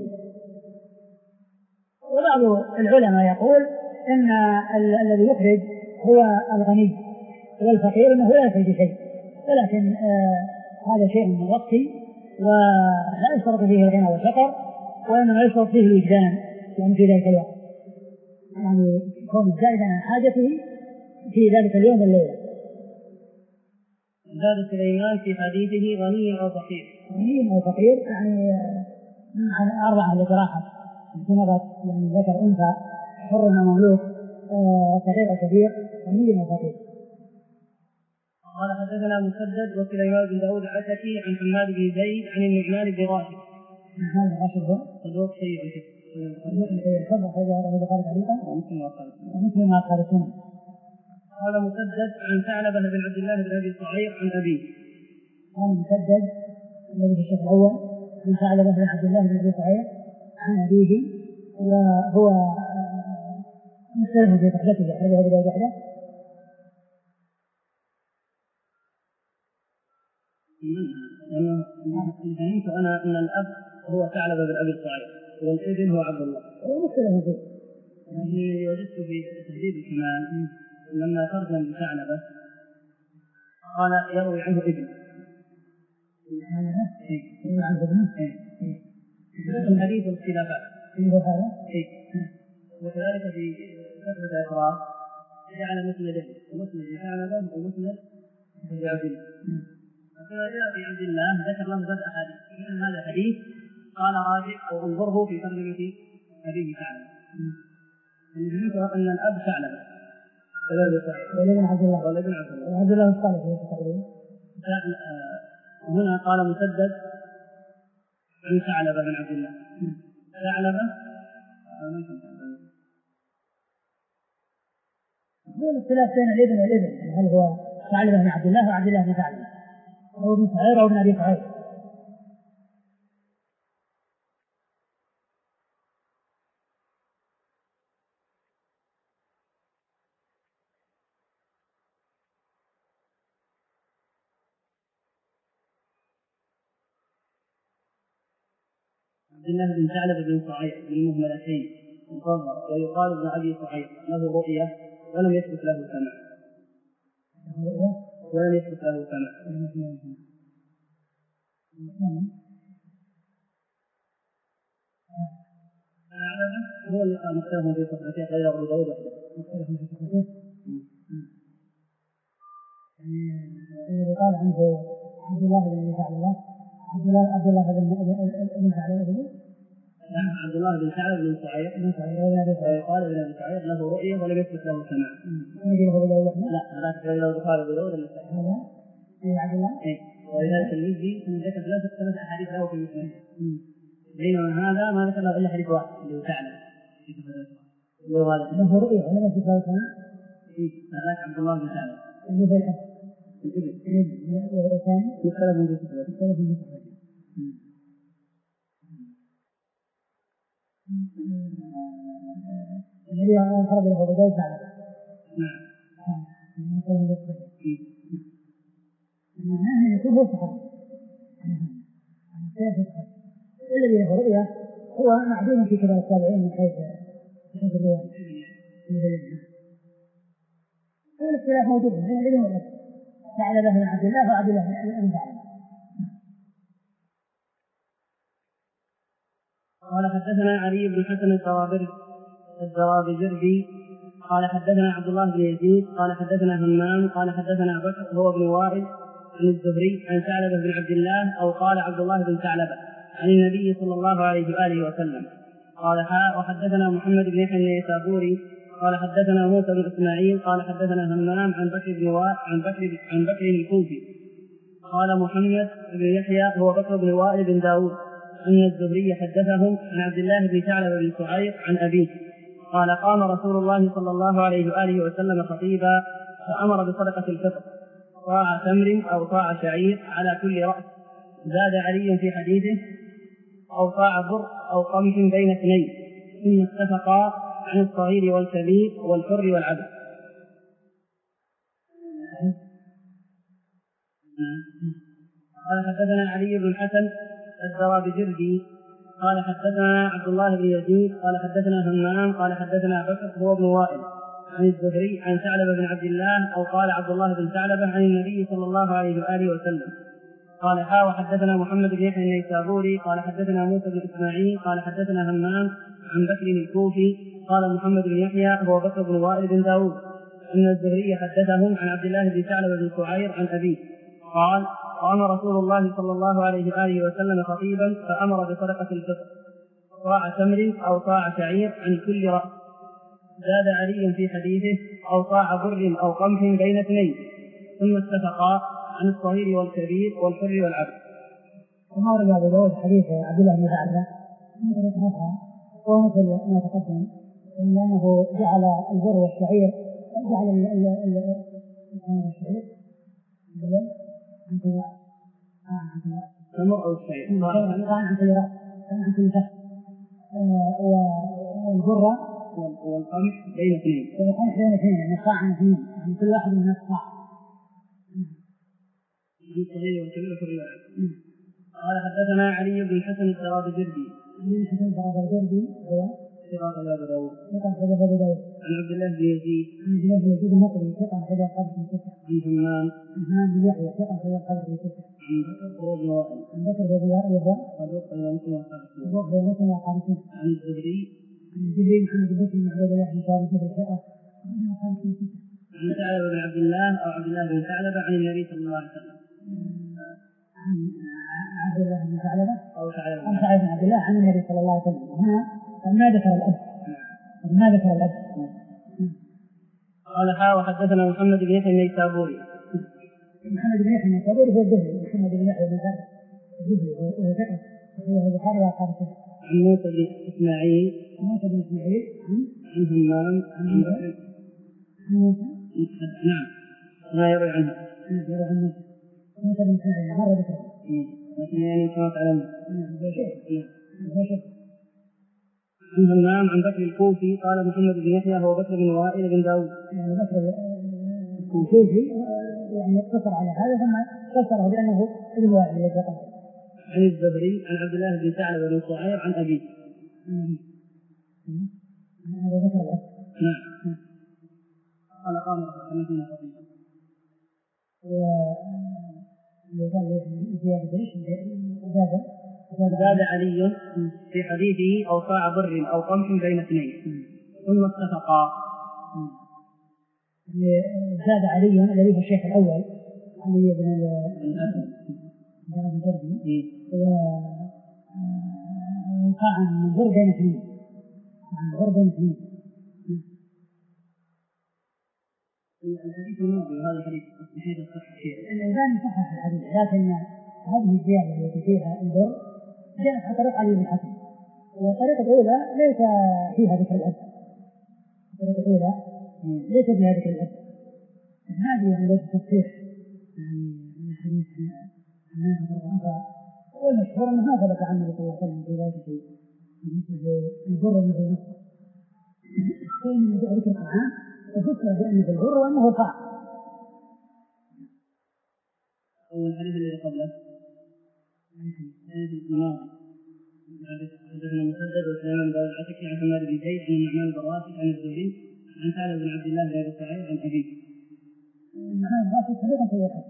وبعض العلماء يقول إن الذي يخرج هو الغني والفقير أنه لا يخرج شيء ولكن آه هذا شيء وقتي ولا يشترط فيه الغنى والفقر وإنما يشترط فيه الوجدان يعني في ذلك الوقت يعني يكون زائدا عن حاجته في ذلك اليوم والليلة. زاد سليمان في حديثه غني أو فقير. غني أو فقير يعني عن أربعة التي راحت سنغت يعني ذكر أنثى حر أو مملوك صغير أو كبير غني أو فقير. قال حدثنا مسدد وسليمان بن داود العتكي عن حماد بن زيد عن النعمان بن راشد. النعمان بن راشد هو صدوق سيء الحفظ. صدوق سيء الحفظ أخرجه له البخاري تعليقا ومسلم وأصحابه. ومسلم وأصحابه السنن. قال مسدد عن ثعلبة بن عبد الله بن أبي صعير عن أبيه. قال مسدد الذي في الشيخ الأول عن ثعلبة بن عبد الله بن أبي صعير عن أبيه وهو مختلف في صحبته أخرجه أبو داود وحده. لأنه فهمت أنا أن الأب هو ثعلبة بن أبي صعير والابن هو عبد الله. هو مختلف فيه. يعني وجدت في تهذيب الكمال لما ترجم بثعلبة قال يروي عنه ابن. يروي عنه ابنه. الحديث الخلافات. هو هذا. وكذلك في كتبة الإقرار جعل مسندين مسند لثعلبة ومسند لعبد الله. فكما جاء في عبد الله ذكر له ثلاث أحاديث من هذا الحديث قال راجع وانظره في ترجمة أبيه ثعلبة. فهمت أن الأب ثعلبة ولابن عبد الله ولابن عبد الله وعبد الله الصالح في التقريب. هنا قال مسدد عن ثعلبة بن عبد الله. ثعلبة هو الاختلاف بين الابن والابن هل هو ثعلبة بن عبد الله وعبد الله بن ثعلبة أو ابن صعير أو ابن أبي صعير. عبد الله بن ثعلبة بن صعيب بن مهملتين مصغر، ويقال ابن أبي صعيب له رؤية ولم يثبت له سمع. ولم يثبت له سمع. هو اللي قال مختلف في صحته غير أبو داود مختلف في صحته. الذي قال عنه عبد الله بن ثعلبة عبد الله عبد الله بن ثعلبة نعم عبد الله بن ثعلبة بن صعيب بن صعيب قال ابن أبي صعيب له رؤية ولم يثبت له سمع. لا هذاك غير أبو خالد أبو داود هذا إيه عبد الله إيه. ولذلك المزي ذكر ثلاثة ثلاث أحاديث له في المسلم، بينما هذا ما ذكر له إلا حديث واحد اللي هو ثعلبة في تفسيره اللي هو هذا له رؤية ولم يثبت له سمع. إيه هذاك عبد الله بن ثعلبة اللي هو الأب الإبن والثاني مختلف من جسده مختلف من جسده. الذي خرج له أبو داود ثعلبة. نعم. مختلف من جسده. معناه يكون هو صحابي. والذي له رؤية هو معدوم في كبار التابعين من حيث حيث الرواية. والاختلاف موجود بين الابن والأب. ثعلبة بن عبد الله وعبد الله بن ثعلبة. قال حدثنا علي بن حسن الدرابجردي قال حدثنا عبد الله بن يزيد قال حدثنا همام قال حدثنا بكر هو بن وائل عن الزهري عن ثعلبة بن عبد الله أو قال عبد الله بن ثعلبة عن النبي صلى الله عليه وآله وسلم. قال حاء وحدثنا محمد بن يحيى النيسابوري قال حدثنا موسى بن إسماعيل قال حدثنا همام عن بكر بن وائل عن بكر عن بكر الكوفي قال محمد بن يحيى هو بكر بن وائل بن داود أن الزهري حدثهم عن عبد الله بن ثعلبة بن صعيب عن أبيه قال قام رسول الله صلى الله عليه وآله وسلم خطيبا فأمر بصدقة الفطر صاع تمر أو صاع شعير على كل رأس. زاد علي في حديثه أو صاع بر أو قمح بين اثنين ثم اتفقا عن الصغير والكبير والحر والعبد. قال حدثنا علي بن الحسن الدرابجردي قال حدثنا عبد الله بن يزيد قال حدثنا همام قال حدثنا بكر هو بن وائل عن الزهري عن ثعلبة بن عبد الله أو قال عبد الله بن ثعلبة عن النبي صلى الله عليه وآله وسلم. قال حا وحدثنا محمد بن يحيى النيسابوري قال حدثنا موسى بن إسماعيل قال حدثنا همام عن بكر الكوفي قال محمد بن يحيى هو بكر بن وائل بن داود أن الزهري حدثهم عن عبد الله بن ثعلبة بن صعير عن أبيه قال قام رسول الله صلى الله عليه وآله وسلم خطيبا فأمر بصدقة الفطر صاع تمر أو صاع شعير عن كل رأس. زاد علي في حديثه أو صاع بر أو قمح بين اثنين ثم اتفقا عن الصغير والكبير والحر والعبد. وما رجع أبو داود حديث عبد الله بن ثعلبة من طريق أخرى وهو مثل ما تقدم لأنه جعل البر والشعير جعل الشعير عن كل رأس تمر أو الشعير عن كل رأس عن كل شخص والبر والقمح بين اثنين والقمح بين اثنين يعني صاع عن اثنين يعني كل واحد من الصاع عن الصغير والكبير والحر والعبد. قال حدثنا علي بن الحسن الدرابجردي علي بن الحسن الدرابجردي هو ثقة أبو داود ثقة أبو داود عن عبد الله بن يزيد عن عبد الله بن يزيد المقري ثقة أبو قدر في ستة عن همام همام بن يحيى ثقة أبو قدر في ستة عن بكر بن وائل عن بكر بن وائل صدوق إلى مسلم وخالد صدوق إلى مسلم وخالد عن الزهري عن الزهري محمد بن مسلم عبد الله بن ثابت بن ثقة عن ثعلبة بن عبد الله أو عبد الله بن ثعلبة عن النبي صلى الله عليه وسلم عن عبد الله بن ثعلبة أو ثعلبة عن ثعلبة بن عبد الله عن النبي صلى الله عليه وسلم. هنا ما ذكر الأب ما ذكر الأب. قال حا وحدثنا محمد بن يحيى النيسابوري محمد بن يحيى النيسابوري هو الزهري محمد بن يحيى بن ثابت الزهري وهو ثقة وهو البخاري وأصحابه. عن موسى بن إسماعيل موسى بن إسماعيل عن همام عن بكر موسى نعم ما يروي عنها يروي عن موسى موسى بن إسماعيل مرة ذكره لكن يعني كما تعلم نعم عن همام عن بكر الكوفي قال محمد بن يحيى هو بكر بن وائل بن داود يعني بكر الكوفي يعني اقتصر على هذا ثم فسره بأنه ابن وائل الذي قبله عن الزهري عن عبد الله بن ثعلبة بن صهيب عن أبيه. هذا ذكر الأب. نعم. قال قام رسول فينا خطيبا. زاد علي في حديثه أو صاع بر أو قمح بين اثنين ثم اتفقا. زاد علي الذي هو الشيخ الأول علي بن الجربي وقع عن بر بين اثنين عن بر بين اثنين. الحديث الماضي وهذا الحديث الحديث الصحيح الإنسان يصحح الحديث، لكن هذه الزيادة التي فيها البر جاءت عن طريق علي بن الحسن، والطريقة الأولى ليس فيها ذكر الأب. الطريقة الأولى ليس فيها ذكر الأب. هذه يعني وجه التصحيح يعني من الحديث عن طريقة أخرى، والمشهور أنه ما ثبت عن النبي صلى الله عليه وسلم في ذلك شيء بالنسبة للبر أنه نصر، فإنما جاء ذكر القرآن وفسر بأنه البر وأنه القاع. والحديث الذي قبله الحديث الماضي حدثنا مسدد وسليمان بن العتكي عن حماد بن زيد عن النعمان بن راشد عن الزهري عن ثعلبة بن عبد الله بن أبي سعيد عن أبيه. النعمان بن راشد صديقا في يحيى.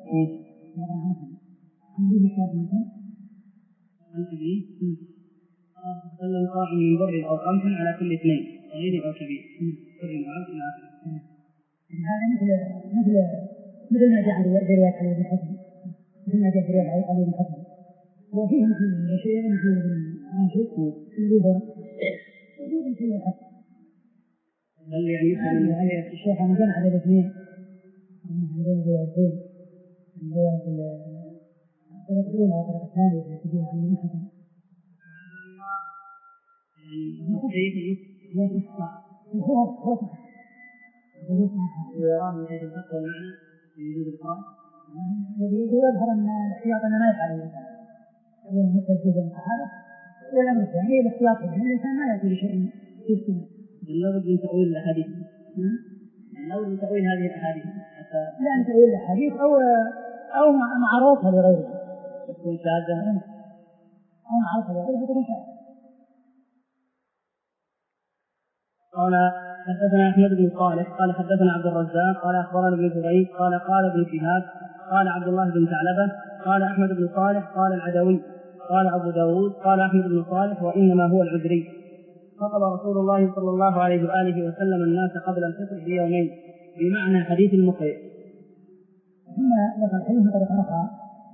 عن أبيه مثلا عن أبيه وسلم صاع من بر أو قمح على كل اثنين صغير أو كبير بر وعبد إلى آخره. هذا مثل مثل مثل ما جاء في رواية علي بن حسن، مثل ما جاء في رواية علي بن حسن، وفيه محمد بشير محمد بن عاشق الذي هو وجود في الحسن. هل يعني يفهم أن الشيخ أنا جمع على الاثنين من بين الروايتين، الرواية الطريقة الأولى والطريقة الثانية التي فيها علي بن حسن. يعني هو هو ويراه من حيث الفقه والمعنى في وجود القرآن الذي يظهر أن الاحتياط ما يفعل الإنسان هو المستجد من الصحابة، والأمر الثاني الاحتياط من الإنسان ما يأتي بشيء في السنة. لابد من تأويل الأحاديث. لابد من تأويل هذه الأحاديث حتى لا من تأويل الأحاديث أو أو معروفها لغيرها تكون شاذة أو معروفها لغيرها تكون شاذة. قال حدثنا أحمد بن صالح قال حدثنا عبد الرزاق قال أخبرنا ابن جريج قال قال ابن شهاب قال عبد الله بن ثعلبة قال أحمد بن صالح قال العدوي قال أبو داود قال أحمد بن صالح وإنما هو العذري. خطب رسول الله صلى الله عليه وآله وسلم الناس قبل الفطر بيومين بمعنى حديث المقيم. ثم ذكر الحديث بطريقة أخرى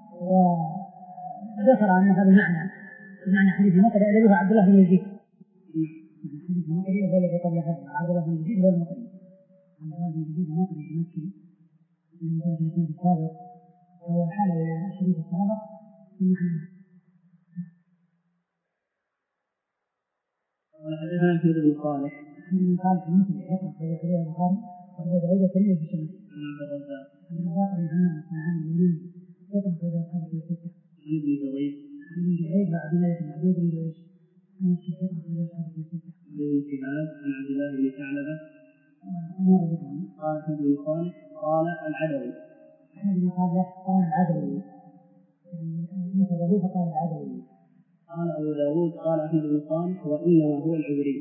وذكر أن هذا المعنى بمعنى حديث المقيم الذي هو عبد الله بن يزيد. الحديث المقري هو الذي قبل هذا عبد الله بن يزيد هو المقري. عبد الله بن يزيد المقري المكي الذي كان في الإسناد السابق وهو حال إلى الحديث السابق في معنى. حدثنا أحمد بن صالح أحمد بن صالح المقري يقرأ في صحيح البخاري وهو داود الترمذي في السنة. عبد الرزاق بن حمام الصنعاني اليماني يقرأ في أصحاب الستة. عن ابن جريج عن ابن جريج وعبد الملك بن عبيد بن جريج. ابن شهاب عن عبد الله بن ثعلبة قال أحمد بن صالح قال العدوي. أحمد بن صالح قال العدوي نسبه فقال العدوي. قال أبو داود قال أحمد بن صالح وإنما هو العذري.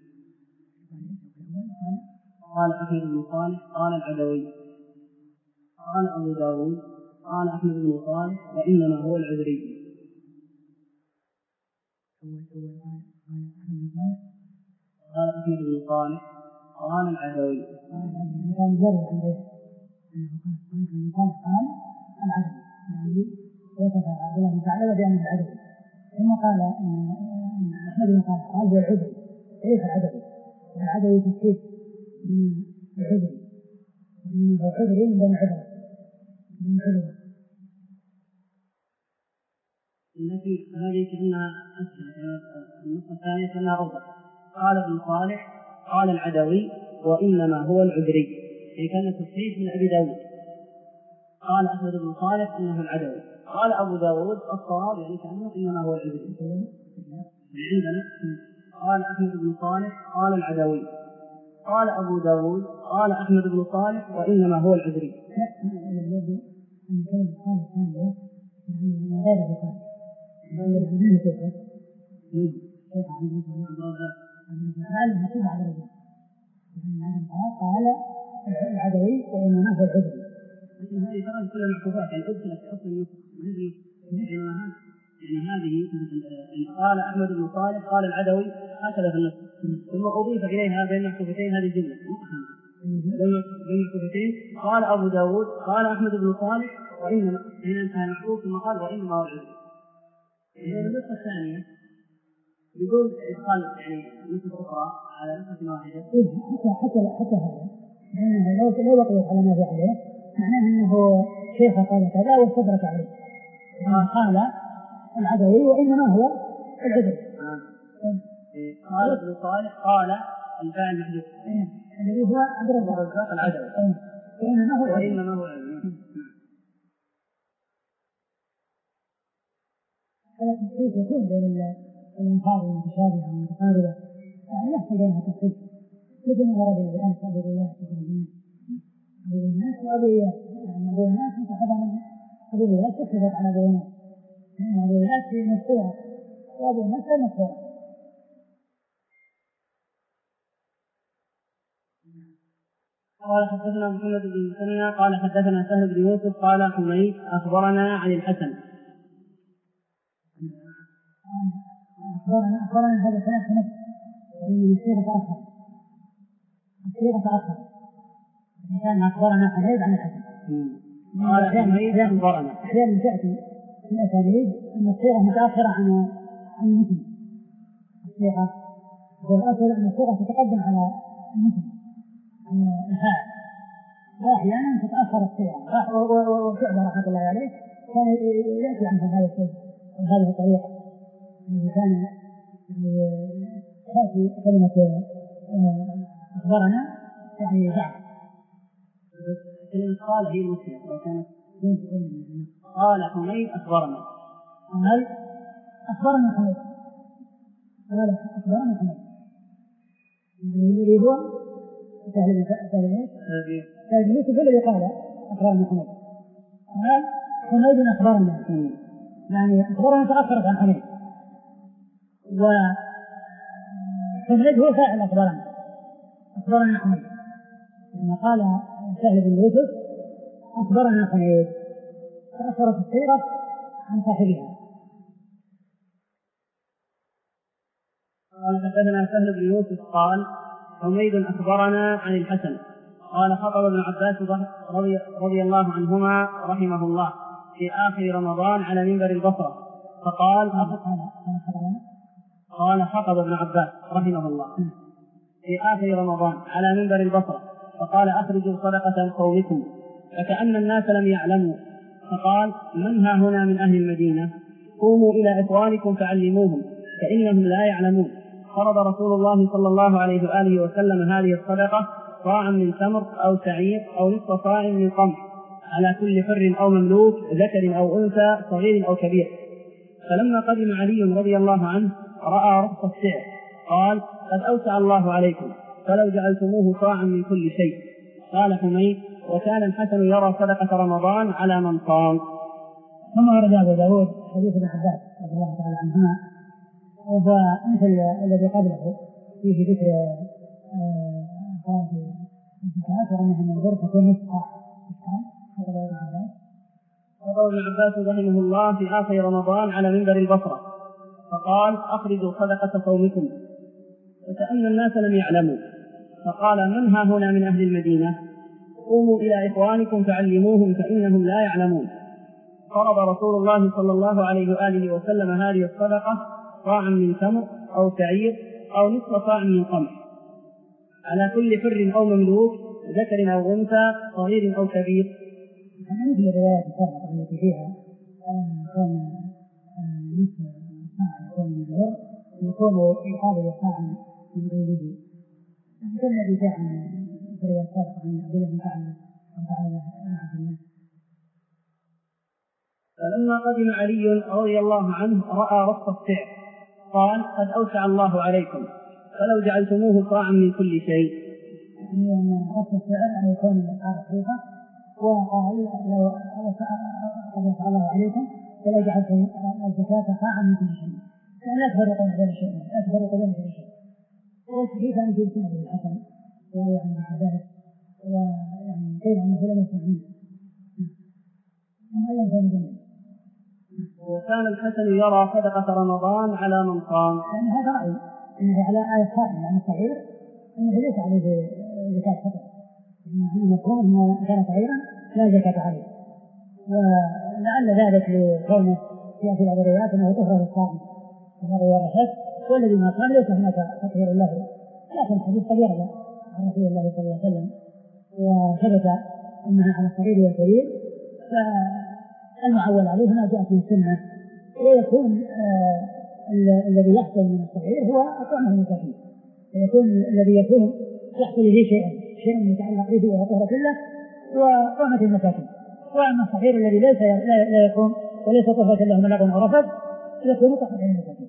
قال أحمد بن صالح قال العدوي. قال أبو داود قال أحمد بن صالح وإنما هو العذري. قال أحمد بن صالح قال العدوي. كان يروي عن غيره أنه قال قال العدوي يعني وصف عبد الله بن ثعلبة بأنه العدوي، ثم قال أحمد بن صالح قال هو العذري ليس العدوي. العدوي تفكيك من العذري من العذري من بين عذرة من عذرة. التي هذه كأنها أسهل النقطة الثانية كأنها أوضح. قال ابن صالح قال العدوي وإنما هو العذري، يعني كان تصحيح من أبي داود. قال أحمد بن صالح إنه العدوي. قال أبو داود الصواب يعني كأنه إنما هو العذري. عندنا قال أحمد بن صالح قال العدوي. قال أبو داود قال أحمد بن صالح وإنما هو العذري. لا يبدو أن كلمة قال الثانية يعني غير البخاري قال العدوي وإنما هو العدوي. لكن هذه ترى كلها معطوفات يعني أدخلت في أصل النص يعني هذه قال أحمد بن صالح قال العدوي هكذا في النص ثم أضيف إليها بين معطوفتين هذه الجملة بين معطوفتين قال أبو داود قال أحمد بن صالح وإنما هنا انتهى معطوف ثم قال وإنما هو العدوي. هنا النسخة الثانية بدون إدخال يعني نسخة أخرى على نسخة واحدة. حتى حتى حتى هذا لأنه لو لو بقيت على ما في عليه معناه أنه شيخ قال كذا واستدرك عليه. قال العدوي وإنما هو العدوي. قال ابن صالح قال الفاعل محذوف الذي هو عبد الرزاق العدوي وإنما هو وإنما هو العدوي. هذا التفصيل يكون بين الألفاظ المتشابهة والمتقاربة يعني يحصل بينها تفصيل مثل ما ورد بالأمس أبو غياث أبو الناس وأبو إياس يعني أبو الناس متحدث عن أبو غياث تكتبت على أبو الناس يعني أبو غياث مشهورة وأبو الناس مشهورة. قال حدثنا محمد بن مسنى قال حدثنا سهل بن يوسف قال حميد أخبرنا عن الحسن أخبرنا أخبرنا هذا ثلاث سنة وإن الصيغة أخر الصيغة أخر كان أخبرنا حميد عن الحسن. قال حميد أخبرنا أحيانا تأتي في الأسانيد أن الصيغة متأخرة عن عن المتن. الصيغة والأصل أن الصيغة تتقدم على المتن عن الفاعل وأحيانا تتأخر الصيغة وشعبة رحمة الله عليه كان يأتي عنه هذا الشيء وهذه الطريقة أنه كان تأتي كلمة أخبرنا يعني بعد كلمة قال هي المسلمة لو كانت قال حميد أخبرنا قال أخبرنا حميد قال أخبرنا حميد الذي هو سهل بن سهل سهل بن يوسف الذي قال أخبرنا حميد قال حميد أخبرنا يعني أخبرنا تأخرت عن حميد وحميد هو فاعل أخبرنا أخبرنا حميد لما قال سهل بن يوسف أخبرنا حميد تأخرت الصيغة عن صاحبها. قال حدثنا سهل بن يوسف قال حميد أخبرنا عن الحسن قال خطب ابن عباس رضي, رضي الله عنهما رحمه الله في آخر رمضان على منبر البصرة فقال قال خطب ابن عباس رحمه الله في آخر رمضان على منبر البصرة فقال أخرجوا صدقة قومكم فكأن الناس لم يعلموا فقال من ها هنا من أهل المدينة قوموا إلى إخوانكم فعلموهم فإنهم لا يعلمون. فرض رسول الله صلى الله عليه وآله وسلم هذه الصدقة صاعا من تمر أو شعير أو نصف صاع من قمح على كل حر أو مملوك ذكر أو أنثى صغير أو كبير. فلما قدم علي رضي الله عنه رأى رخص السعر قال قد أوسع الله عليكم فلو جعلتموه صاعا من كل شيء. قال حميد وكان الحسن يرى صدقة رمضان على من صام. ثم ورد أبو داود حديث ابن عباس رضي الله تعالى عنهما وهو مثل الذي قبله فيه ذكر خارج الزكاة وأنها من الغرفة تكون نصفها. وقال ابن عباس رحمه الله في آخر رمضان على منبر البصرة فقال أخرجوا صدقة قومكم وكأن الناس لم يعلموا فقال من ها هنا من أهل المدينة قوموا إلى إخوانكم فعلموهم فإنهم لا يعلمون. فرض رسول الله صلى الله عليه وآله وسلم هذه الصدقة صاعا من تمر أو شعير أو نصف صاع من قمح على كل حر أو مملوك ذكر أو أنثى صغير أو كبير. مثل الروايات السابقة التي فيها كان نصف صاع يكون من البر يكون يقابل صاعا من غيره كل الذي جاء عن الروايات السابقة عن عبد الله بن كعب وعن عبد الله. فلما قدم علي رضي الله عنه رأى رخص السعر قال قد أوسع الله عليكم فلو جعلتموه صاعا من كل شيء. يعني أن رخص السعر أن يكون الأسعار رخيصة وقال لو قد أوسع الله عليكم ولا جعلتم الزكاة صاعا من كل شيء، يعني لا تفرقون بين شيء، لا تفرقوا بين كل شيء. والصحيح أن يجب سنة الحسن ويعني الحداث ويعني قيل أنه لم يسمع منه. وكان الحسن يرى صدقة رمضان على من صام. يعني هذا رأي أنه على آية صائم يعني صغير أنه ليس عليه زكاة فطر، يعني مفهوم أنه كان صغيرا لا زكاة عليه، ولعل ذلك لكونه في بعض الروايات أنه طهر للصائم وهذا يرحب، والذي ما صام ليس هناك تطهير له، لكن الحديث قد يرجع عن رسول الله صلى الله عليه وسلم وثبت أنها على الصغير والكبير، فالمعول عليه ما جاء في السنة، ويكون آه الذي يحصل من الصغير هو طعمه المساكين، ويكون الذي يكون يحصل به شيئا شيء يتعلق به وهو طهرة له وطعمة المساكين. وأما الصغير الذي ليس لا يكون وليس طهرة له ملغ أو رفث يكون طعمة المساكين.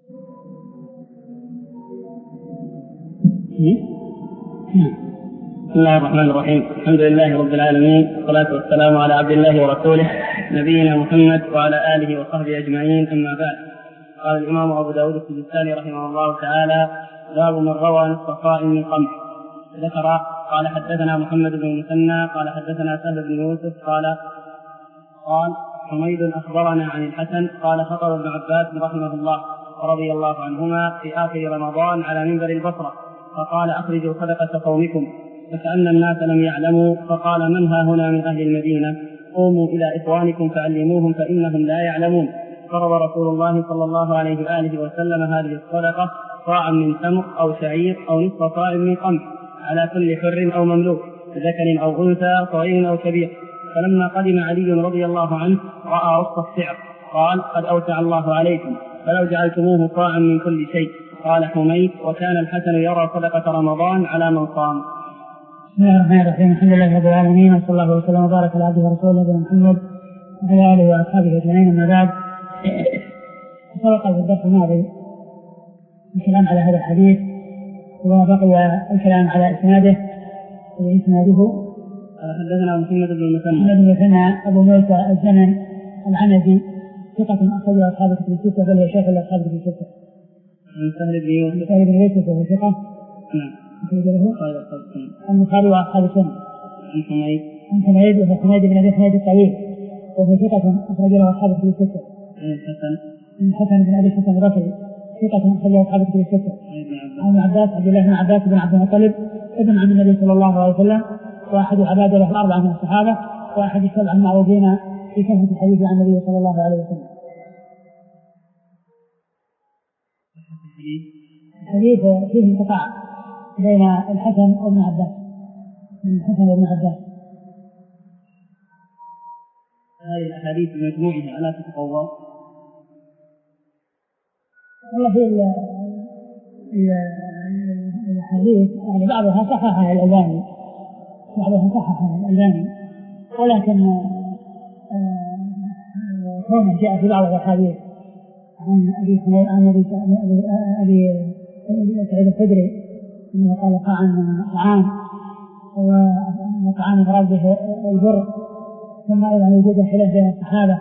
بسم الله الرحمن الرحيم. الحمد لله رب العالمين، والصلاة والسلام على عبد الله ورسوله نبينا محمد وعلى آله وصحبه أجمعين، أما بعد. قال الإمام أبو داود السجستاني رحمه الله تعالى: باب من روى نصف صاع من قمح. ذكر قال حدثنا محمد بن المثنى قال حدثنا سهل بن يوسف قال قال حميد أخبرنا عن الحسن قال خطب ابن عباس رحمه الله ورضي الله عنهما في آخر رمضان على منبر البصرة فقال: أخرجوا صدقة قومكم، فكأن الناس لم يعلموا، فقال: من ها هنا من أهل المدينة؟ قوموا إلى إخوانكم فعلموهم فإنهم لا يعلمون. فرض رسول الله صلى الله عليه وآله وسلم هذه الصدقة صاعا من تمر أو شعير أو نصف صاع من قمح على كل حر أو مملوك ذكر أو أنثى صغير أو كبير. فلما قدم علي رضي الله عنه رأى رص السعر قال: قد أوسع الله عليكم، فلو جعلتموه صاعا من كل شيء. قال حميد: وكان الحسن يرى صدقة رمضان على من صام. بسم الله الرحمن الرحيم. الحمد لله رب العالمين، وصلى الله وسلم وبارك على عبده ورسوله نبينا محمد وعلى آله وأصحابه أجمعين، أما بعد. سبق في الدرس الماضي الكلام على هذا الحديث، وبقي الكلام على إسناده. وإسناده حدثنا محمد بن المثنى محمد بن المثنى أبو موسى الزمن العنزي ثقة أخرجه أصحاب الكتب الستة، بل هو شيخ لأصحاب الكتب الستة. عن سهل بن يوسف سهل بن يوسف وهو ثقة. نعم. البخاري وأصحاب السنة. عن حميد عن حميد وهو حميد بن أبي حميد الطويل وهو ثقة أخرجه أصحاب الكتب الستة. عن الحسن عن الحسن بن أبي الحسن البصري ثقة أخرجه أصحاب الكتب الستة. عن عباس عبد الله بن عباس بن عبد المطلب ابن عم النبي صلى الله عليه وسلم، وأحد عباد له الأربعة من الصحابة، وأحد السبع المعروفين في كثرة الحديث عن النبي صلى الله عليه وسلم. الحديث فيه انقطاع بين الحسن وابن عباس، الحسن وابن عباس. هذه الأحاديث بمجموعها ألا تتقوى؟ والله في الحديث يعني بعضها صححها الألباني، بعضها صححها الألباني، ولكن كونه جاء في بعض الأحاديث عن أبي حميد عن أبي أبي سعيد الخدري أنه قال طعام طعام وطعام مراد به البر، ثم أيضا وجود خلاف بين الصحابة.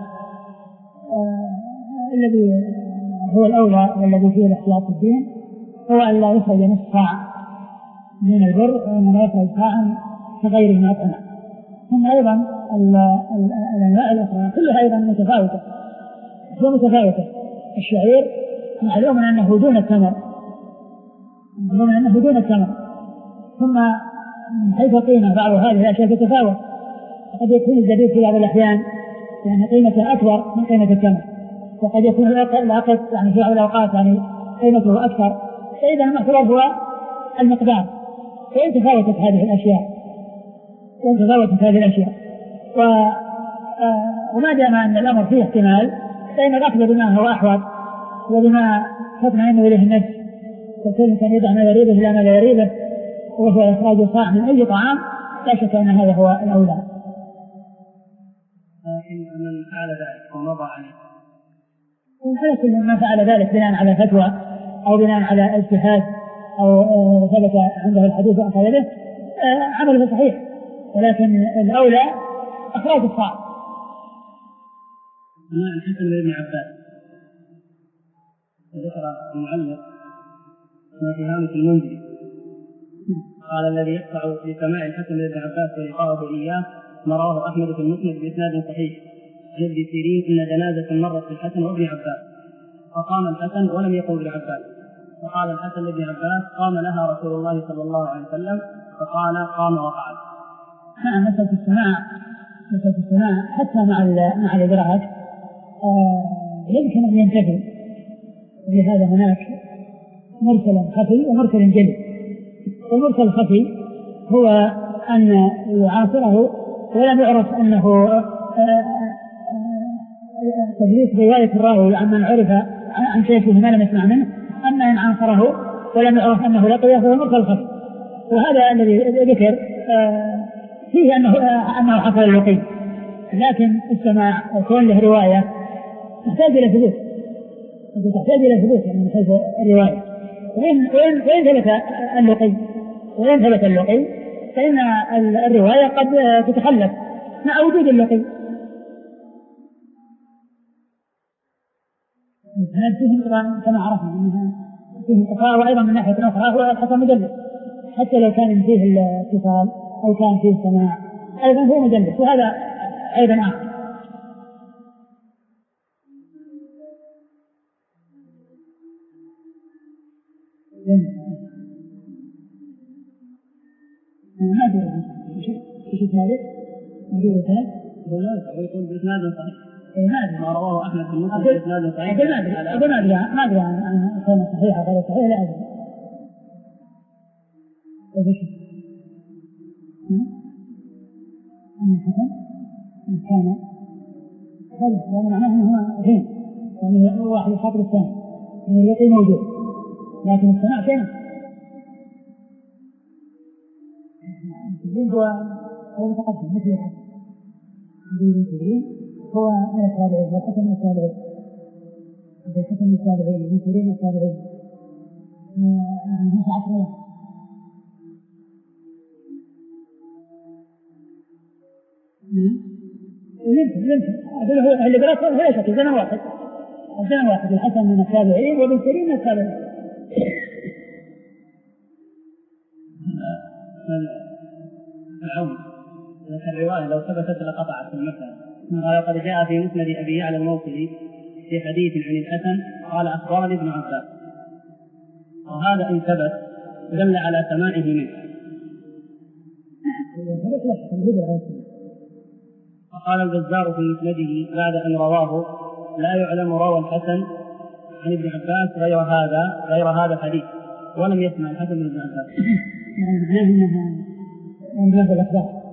الذي هو الأولى والذي فيه الاحتياط في الدين هو أن لا يخرج نصف صاع من البر، وإنما يخرج صاعا كغيره من الأطعمة. ثم أيضا الأنواع الأخرى كلها أيضا متفاوتة ومتفاوتة. الشعير معلوم أنه دون التمر، معلوم أنه دون التمر. ثم من حيث قيمة بعض هذه الأشياء تتفاوت، وقد يكون الزبيب في بعض الأحيان يعني قيمته أكبر من قيمة التمر، وقد يكون العقد يعني في بعض الأوقات يعني قيمته أكثر. فإذا المعتبر هو المقدار، وإن تفاوتت هذه الأشياء وإن تفاوتت هذه الأشياء و... آه... وما دام أن الأمر فيه احتمال فإن الأخذ بما هو أحوط وبما تطمئن إليه النفس، وكل كان يدع ما يريبه إلى ما لا يريبه، وهو إخراج صاع من أي طعام، لا شك أن هذا هو الأولى. لكن من فعل ذلك ومضى عليه، على كل من فعل ذلك بناء على فتوى أو بناء على اجتهاد أو ثبت عنده الحديث وأخذ به عمله صحيح، ولكن الأولى إخراج الصاع. سماع الحسن بن عباس. ذكر المعلق في هامش المنذري قال الذي يقطع بسماع الحسن بن عباس ولقاءه إياه ما رواه أحمد في المسند بإسناد صحيح عن ابن سيرين إن جنازة مرت بالحسن وابن عباس فقام الحسن ولم يقم ابن عباس فقال الحسن لابن عباس قام لها رسول الله صلى الله عليه وسلم فقال قام وقعد. نعم مسألة السماع مسألة السماع حتى مع مع الإدراك آه يمكن أن ينتفي. لهذا هناك مرسل خفي ومرسل جلي. المرسل الخفي هو أن يعاصره ولم يعرف أنه تدليس رواية الراوي عمن عرف عن شيخه ما لم يسمع منه، أما إن عاصره ولم يعرف أنه لقيه فهو مرسل الخفي. وهذا الذي ذكر فيه أنه أنه حصل اللقي، لكن السماع وكون له رواية تحتاج إلى ثبوت، تحتاج إلى ثبوت يعني من حيث الرواية. وإن وإن وإن ثبت اللقي وإن ثبت اللقي فإن الرواية قد تتخلف مع وجود اللقي. هذا فيه كما عرفنا أنها فيه انقطاع، وأيضا من ناحية أخرى هو الحسن مدلس، حتى لو كان فيه الاتصال أو كان فيه سماع أيضا هو مدلس، وهذا أيضا آخر. ما أدري إيش الثالث موجود الثالث ولا يقول بإسناد صحيح. إيه ما أدري ما رواه أحمد في المسند بإسناد صحيح. ما أدري ما أدري ما أدري عن كان صحيح أو غير صحيح لا أدري. إيش أن الحسن كان هذا يعني معناه أنه هو غين يعني هو واحد يخاطر الثاني يعني اللقي موجود لكن السماع كان هو هو متقدم مثل الحسن ابن سيرين هو من التابعين والحسن من التابعين الحسن من التابعين ابن سيرين من التابعين يعني هو عشرة واحد. يمكن يمكن هذا هو اللي درسه هو ليس في زمن واحد زمن واحد الحسن من التابعين وابن سيرين من التابعين. العون لكن الرواية لو ثبتت لقطعت المسألة. قال قد جاء في مسند أبي يعلى الموصلي في حديث عن الحسن قال أخبرني ابن عباس، وهذا إن ثبت دل على سماعه منه. وقال البزار في مسنده بعد أن رواه لا يعلم روى الحسن عن ابن عباس غير هذا غير هذا الحديث ولم يسمع الحسن من ابن عباس. من هذا الأخبار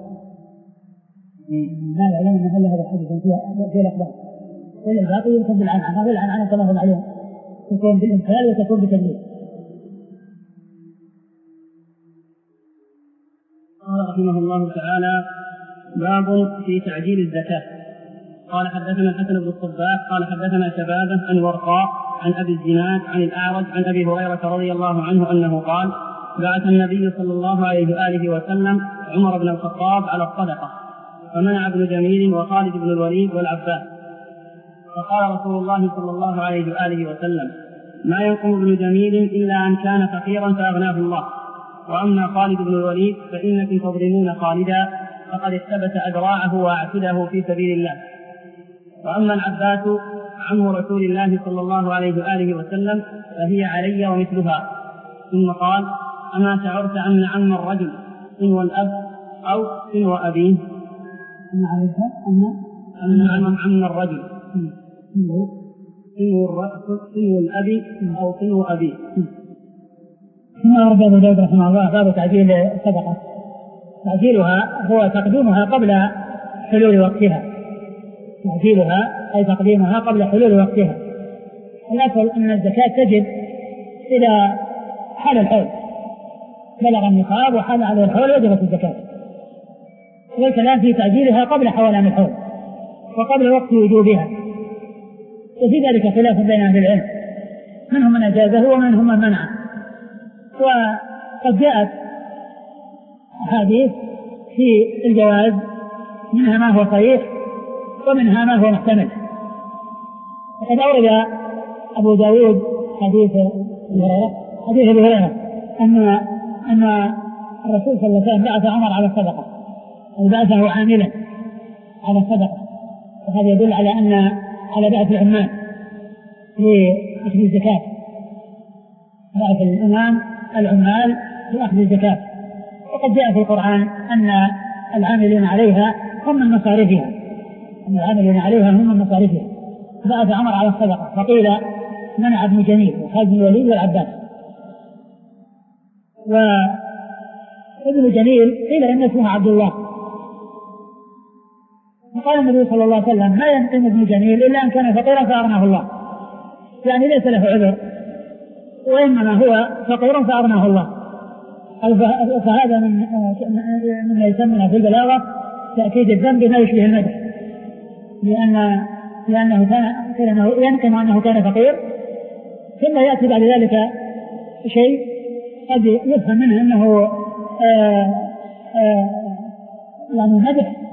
لا يعلم أن هل هذا الحديث في الأخبار والباقي يمكن بالعنعنة والعنعنة كما هو معلوم تكون بالإمثال وتكون بتدليل. قال رحمه الله تعالى باب في تعجيل الزكاة. قال حدثنا الحسن بن الصباح قال حدثنا شبابه عن ورقاء عن أبي الزناد عن الأعرج عن أبي هريرة رضي الله عنه أنه قال بعث النبي صلى الله عليه وآله وسلم عمر بن الخطاب على الصدقة فمنع ابن جميل وخالد بن الوليد والعباس، فقال رسول الله صلى الله عليه وآله وسلم ما ينقم ابن جميل إلا أن كان فقيرا فأغناه الله، وأما خالد بن الوليد فإنكم تظلمون خالدا فقد اثبت أذراعه وأعتده في سبيل الله، وأما العباس عم رسول الله صلى الله عليه وآله وسلم فهي علي ومثلها. ثم قال أما شعرت أن عم الرجل سنو الأب أو سنو أبيه؟ أنا عرفت أن أن عم عم الرجل سنو الأب أو سنو أبيه. ثم أورد أبو داود رحمه الله باب تعجيل الصدقة. تعجيلها هو تقديمها قبل حلول وقتها، تعجيلها أي تقديمها قبل حلول وقتها. الأصل أن الزكاة تجب إذا حال الحول بلغ النصاب وحال على الحول وجبت الزكاة، والكلام في تعجيلها قبل حولان الحول وقبل وقت وجوبها، وفي ذلك خلاف بين أهل العلم منهم من أجازه ومنهم من منعه. وقد جاءت أحاديث في الجواز منها ما هو صحيح ومنها ما هو محتمل، وقد أورد أبو داود حديث حديث أبي هريرة أن أن الرسول صلى الله عليه وسلم بعث عمر على الصدقة، أو بعثه عاملا على الصدقة، وهذا يدل على أن على بعث العمال لأخذ الزكاة، بعث الإمام العمال لأخذ الزكاة. وقد جاء في القرآن أن العاملين عليها هم من مصارفها، أن العاملين عليها هم من مصارفها. بعث عمر على الصدقة، فقيل منع ابن جميل وخالد بن الوليد والعباس. وابن جميل قيل إن اسمه عبد الله، فقال النبي صلى الله عليه وسلم ما ينقم ابن جميل إلا أن كان فقيرا فأغناه الله، يعني ليس له عذر، وإنما هو فقير فأغناه الله. فهذا من مما يسمى في البلاغة تأكيد الذنب بما يشبه المدح، لأن لأنه كان ينقم أنه كان فقير، ثم يأتي بعد ذلك شيء قد يفهم منه أنه آآ آآ يعني مدح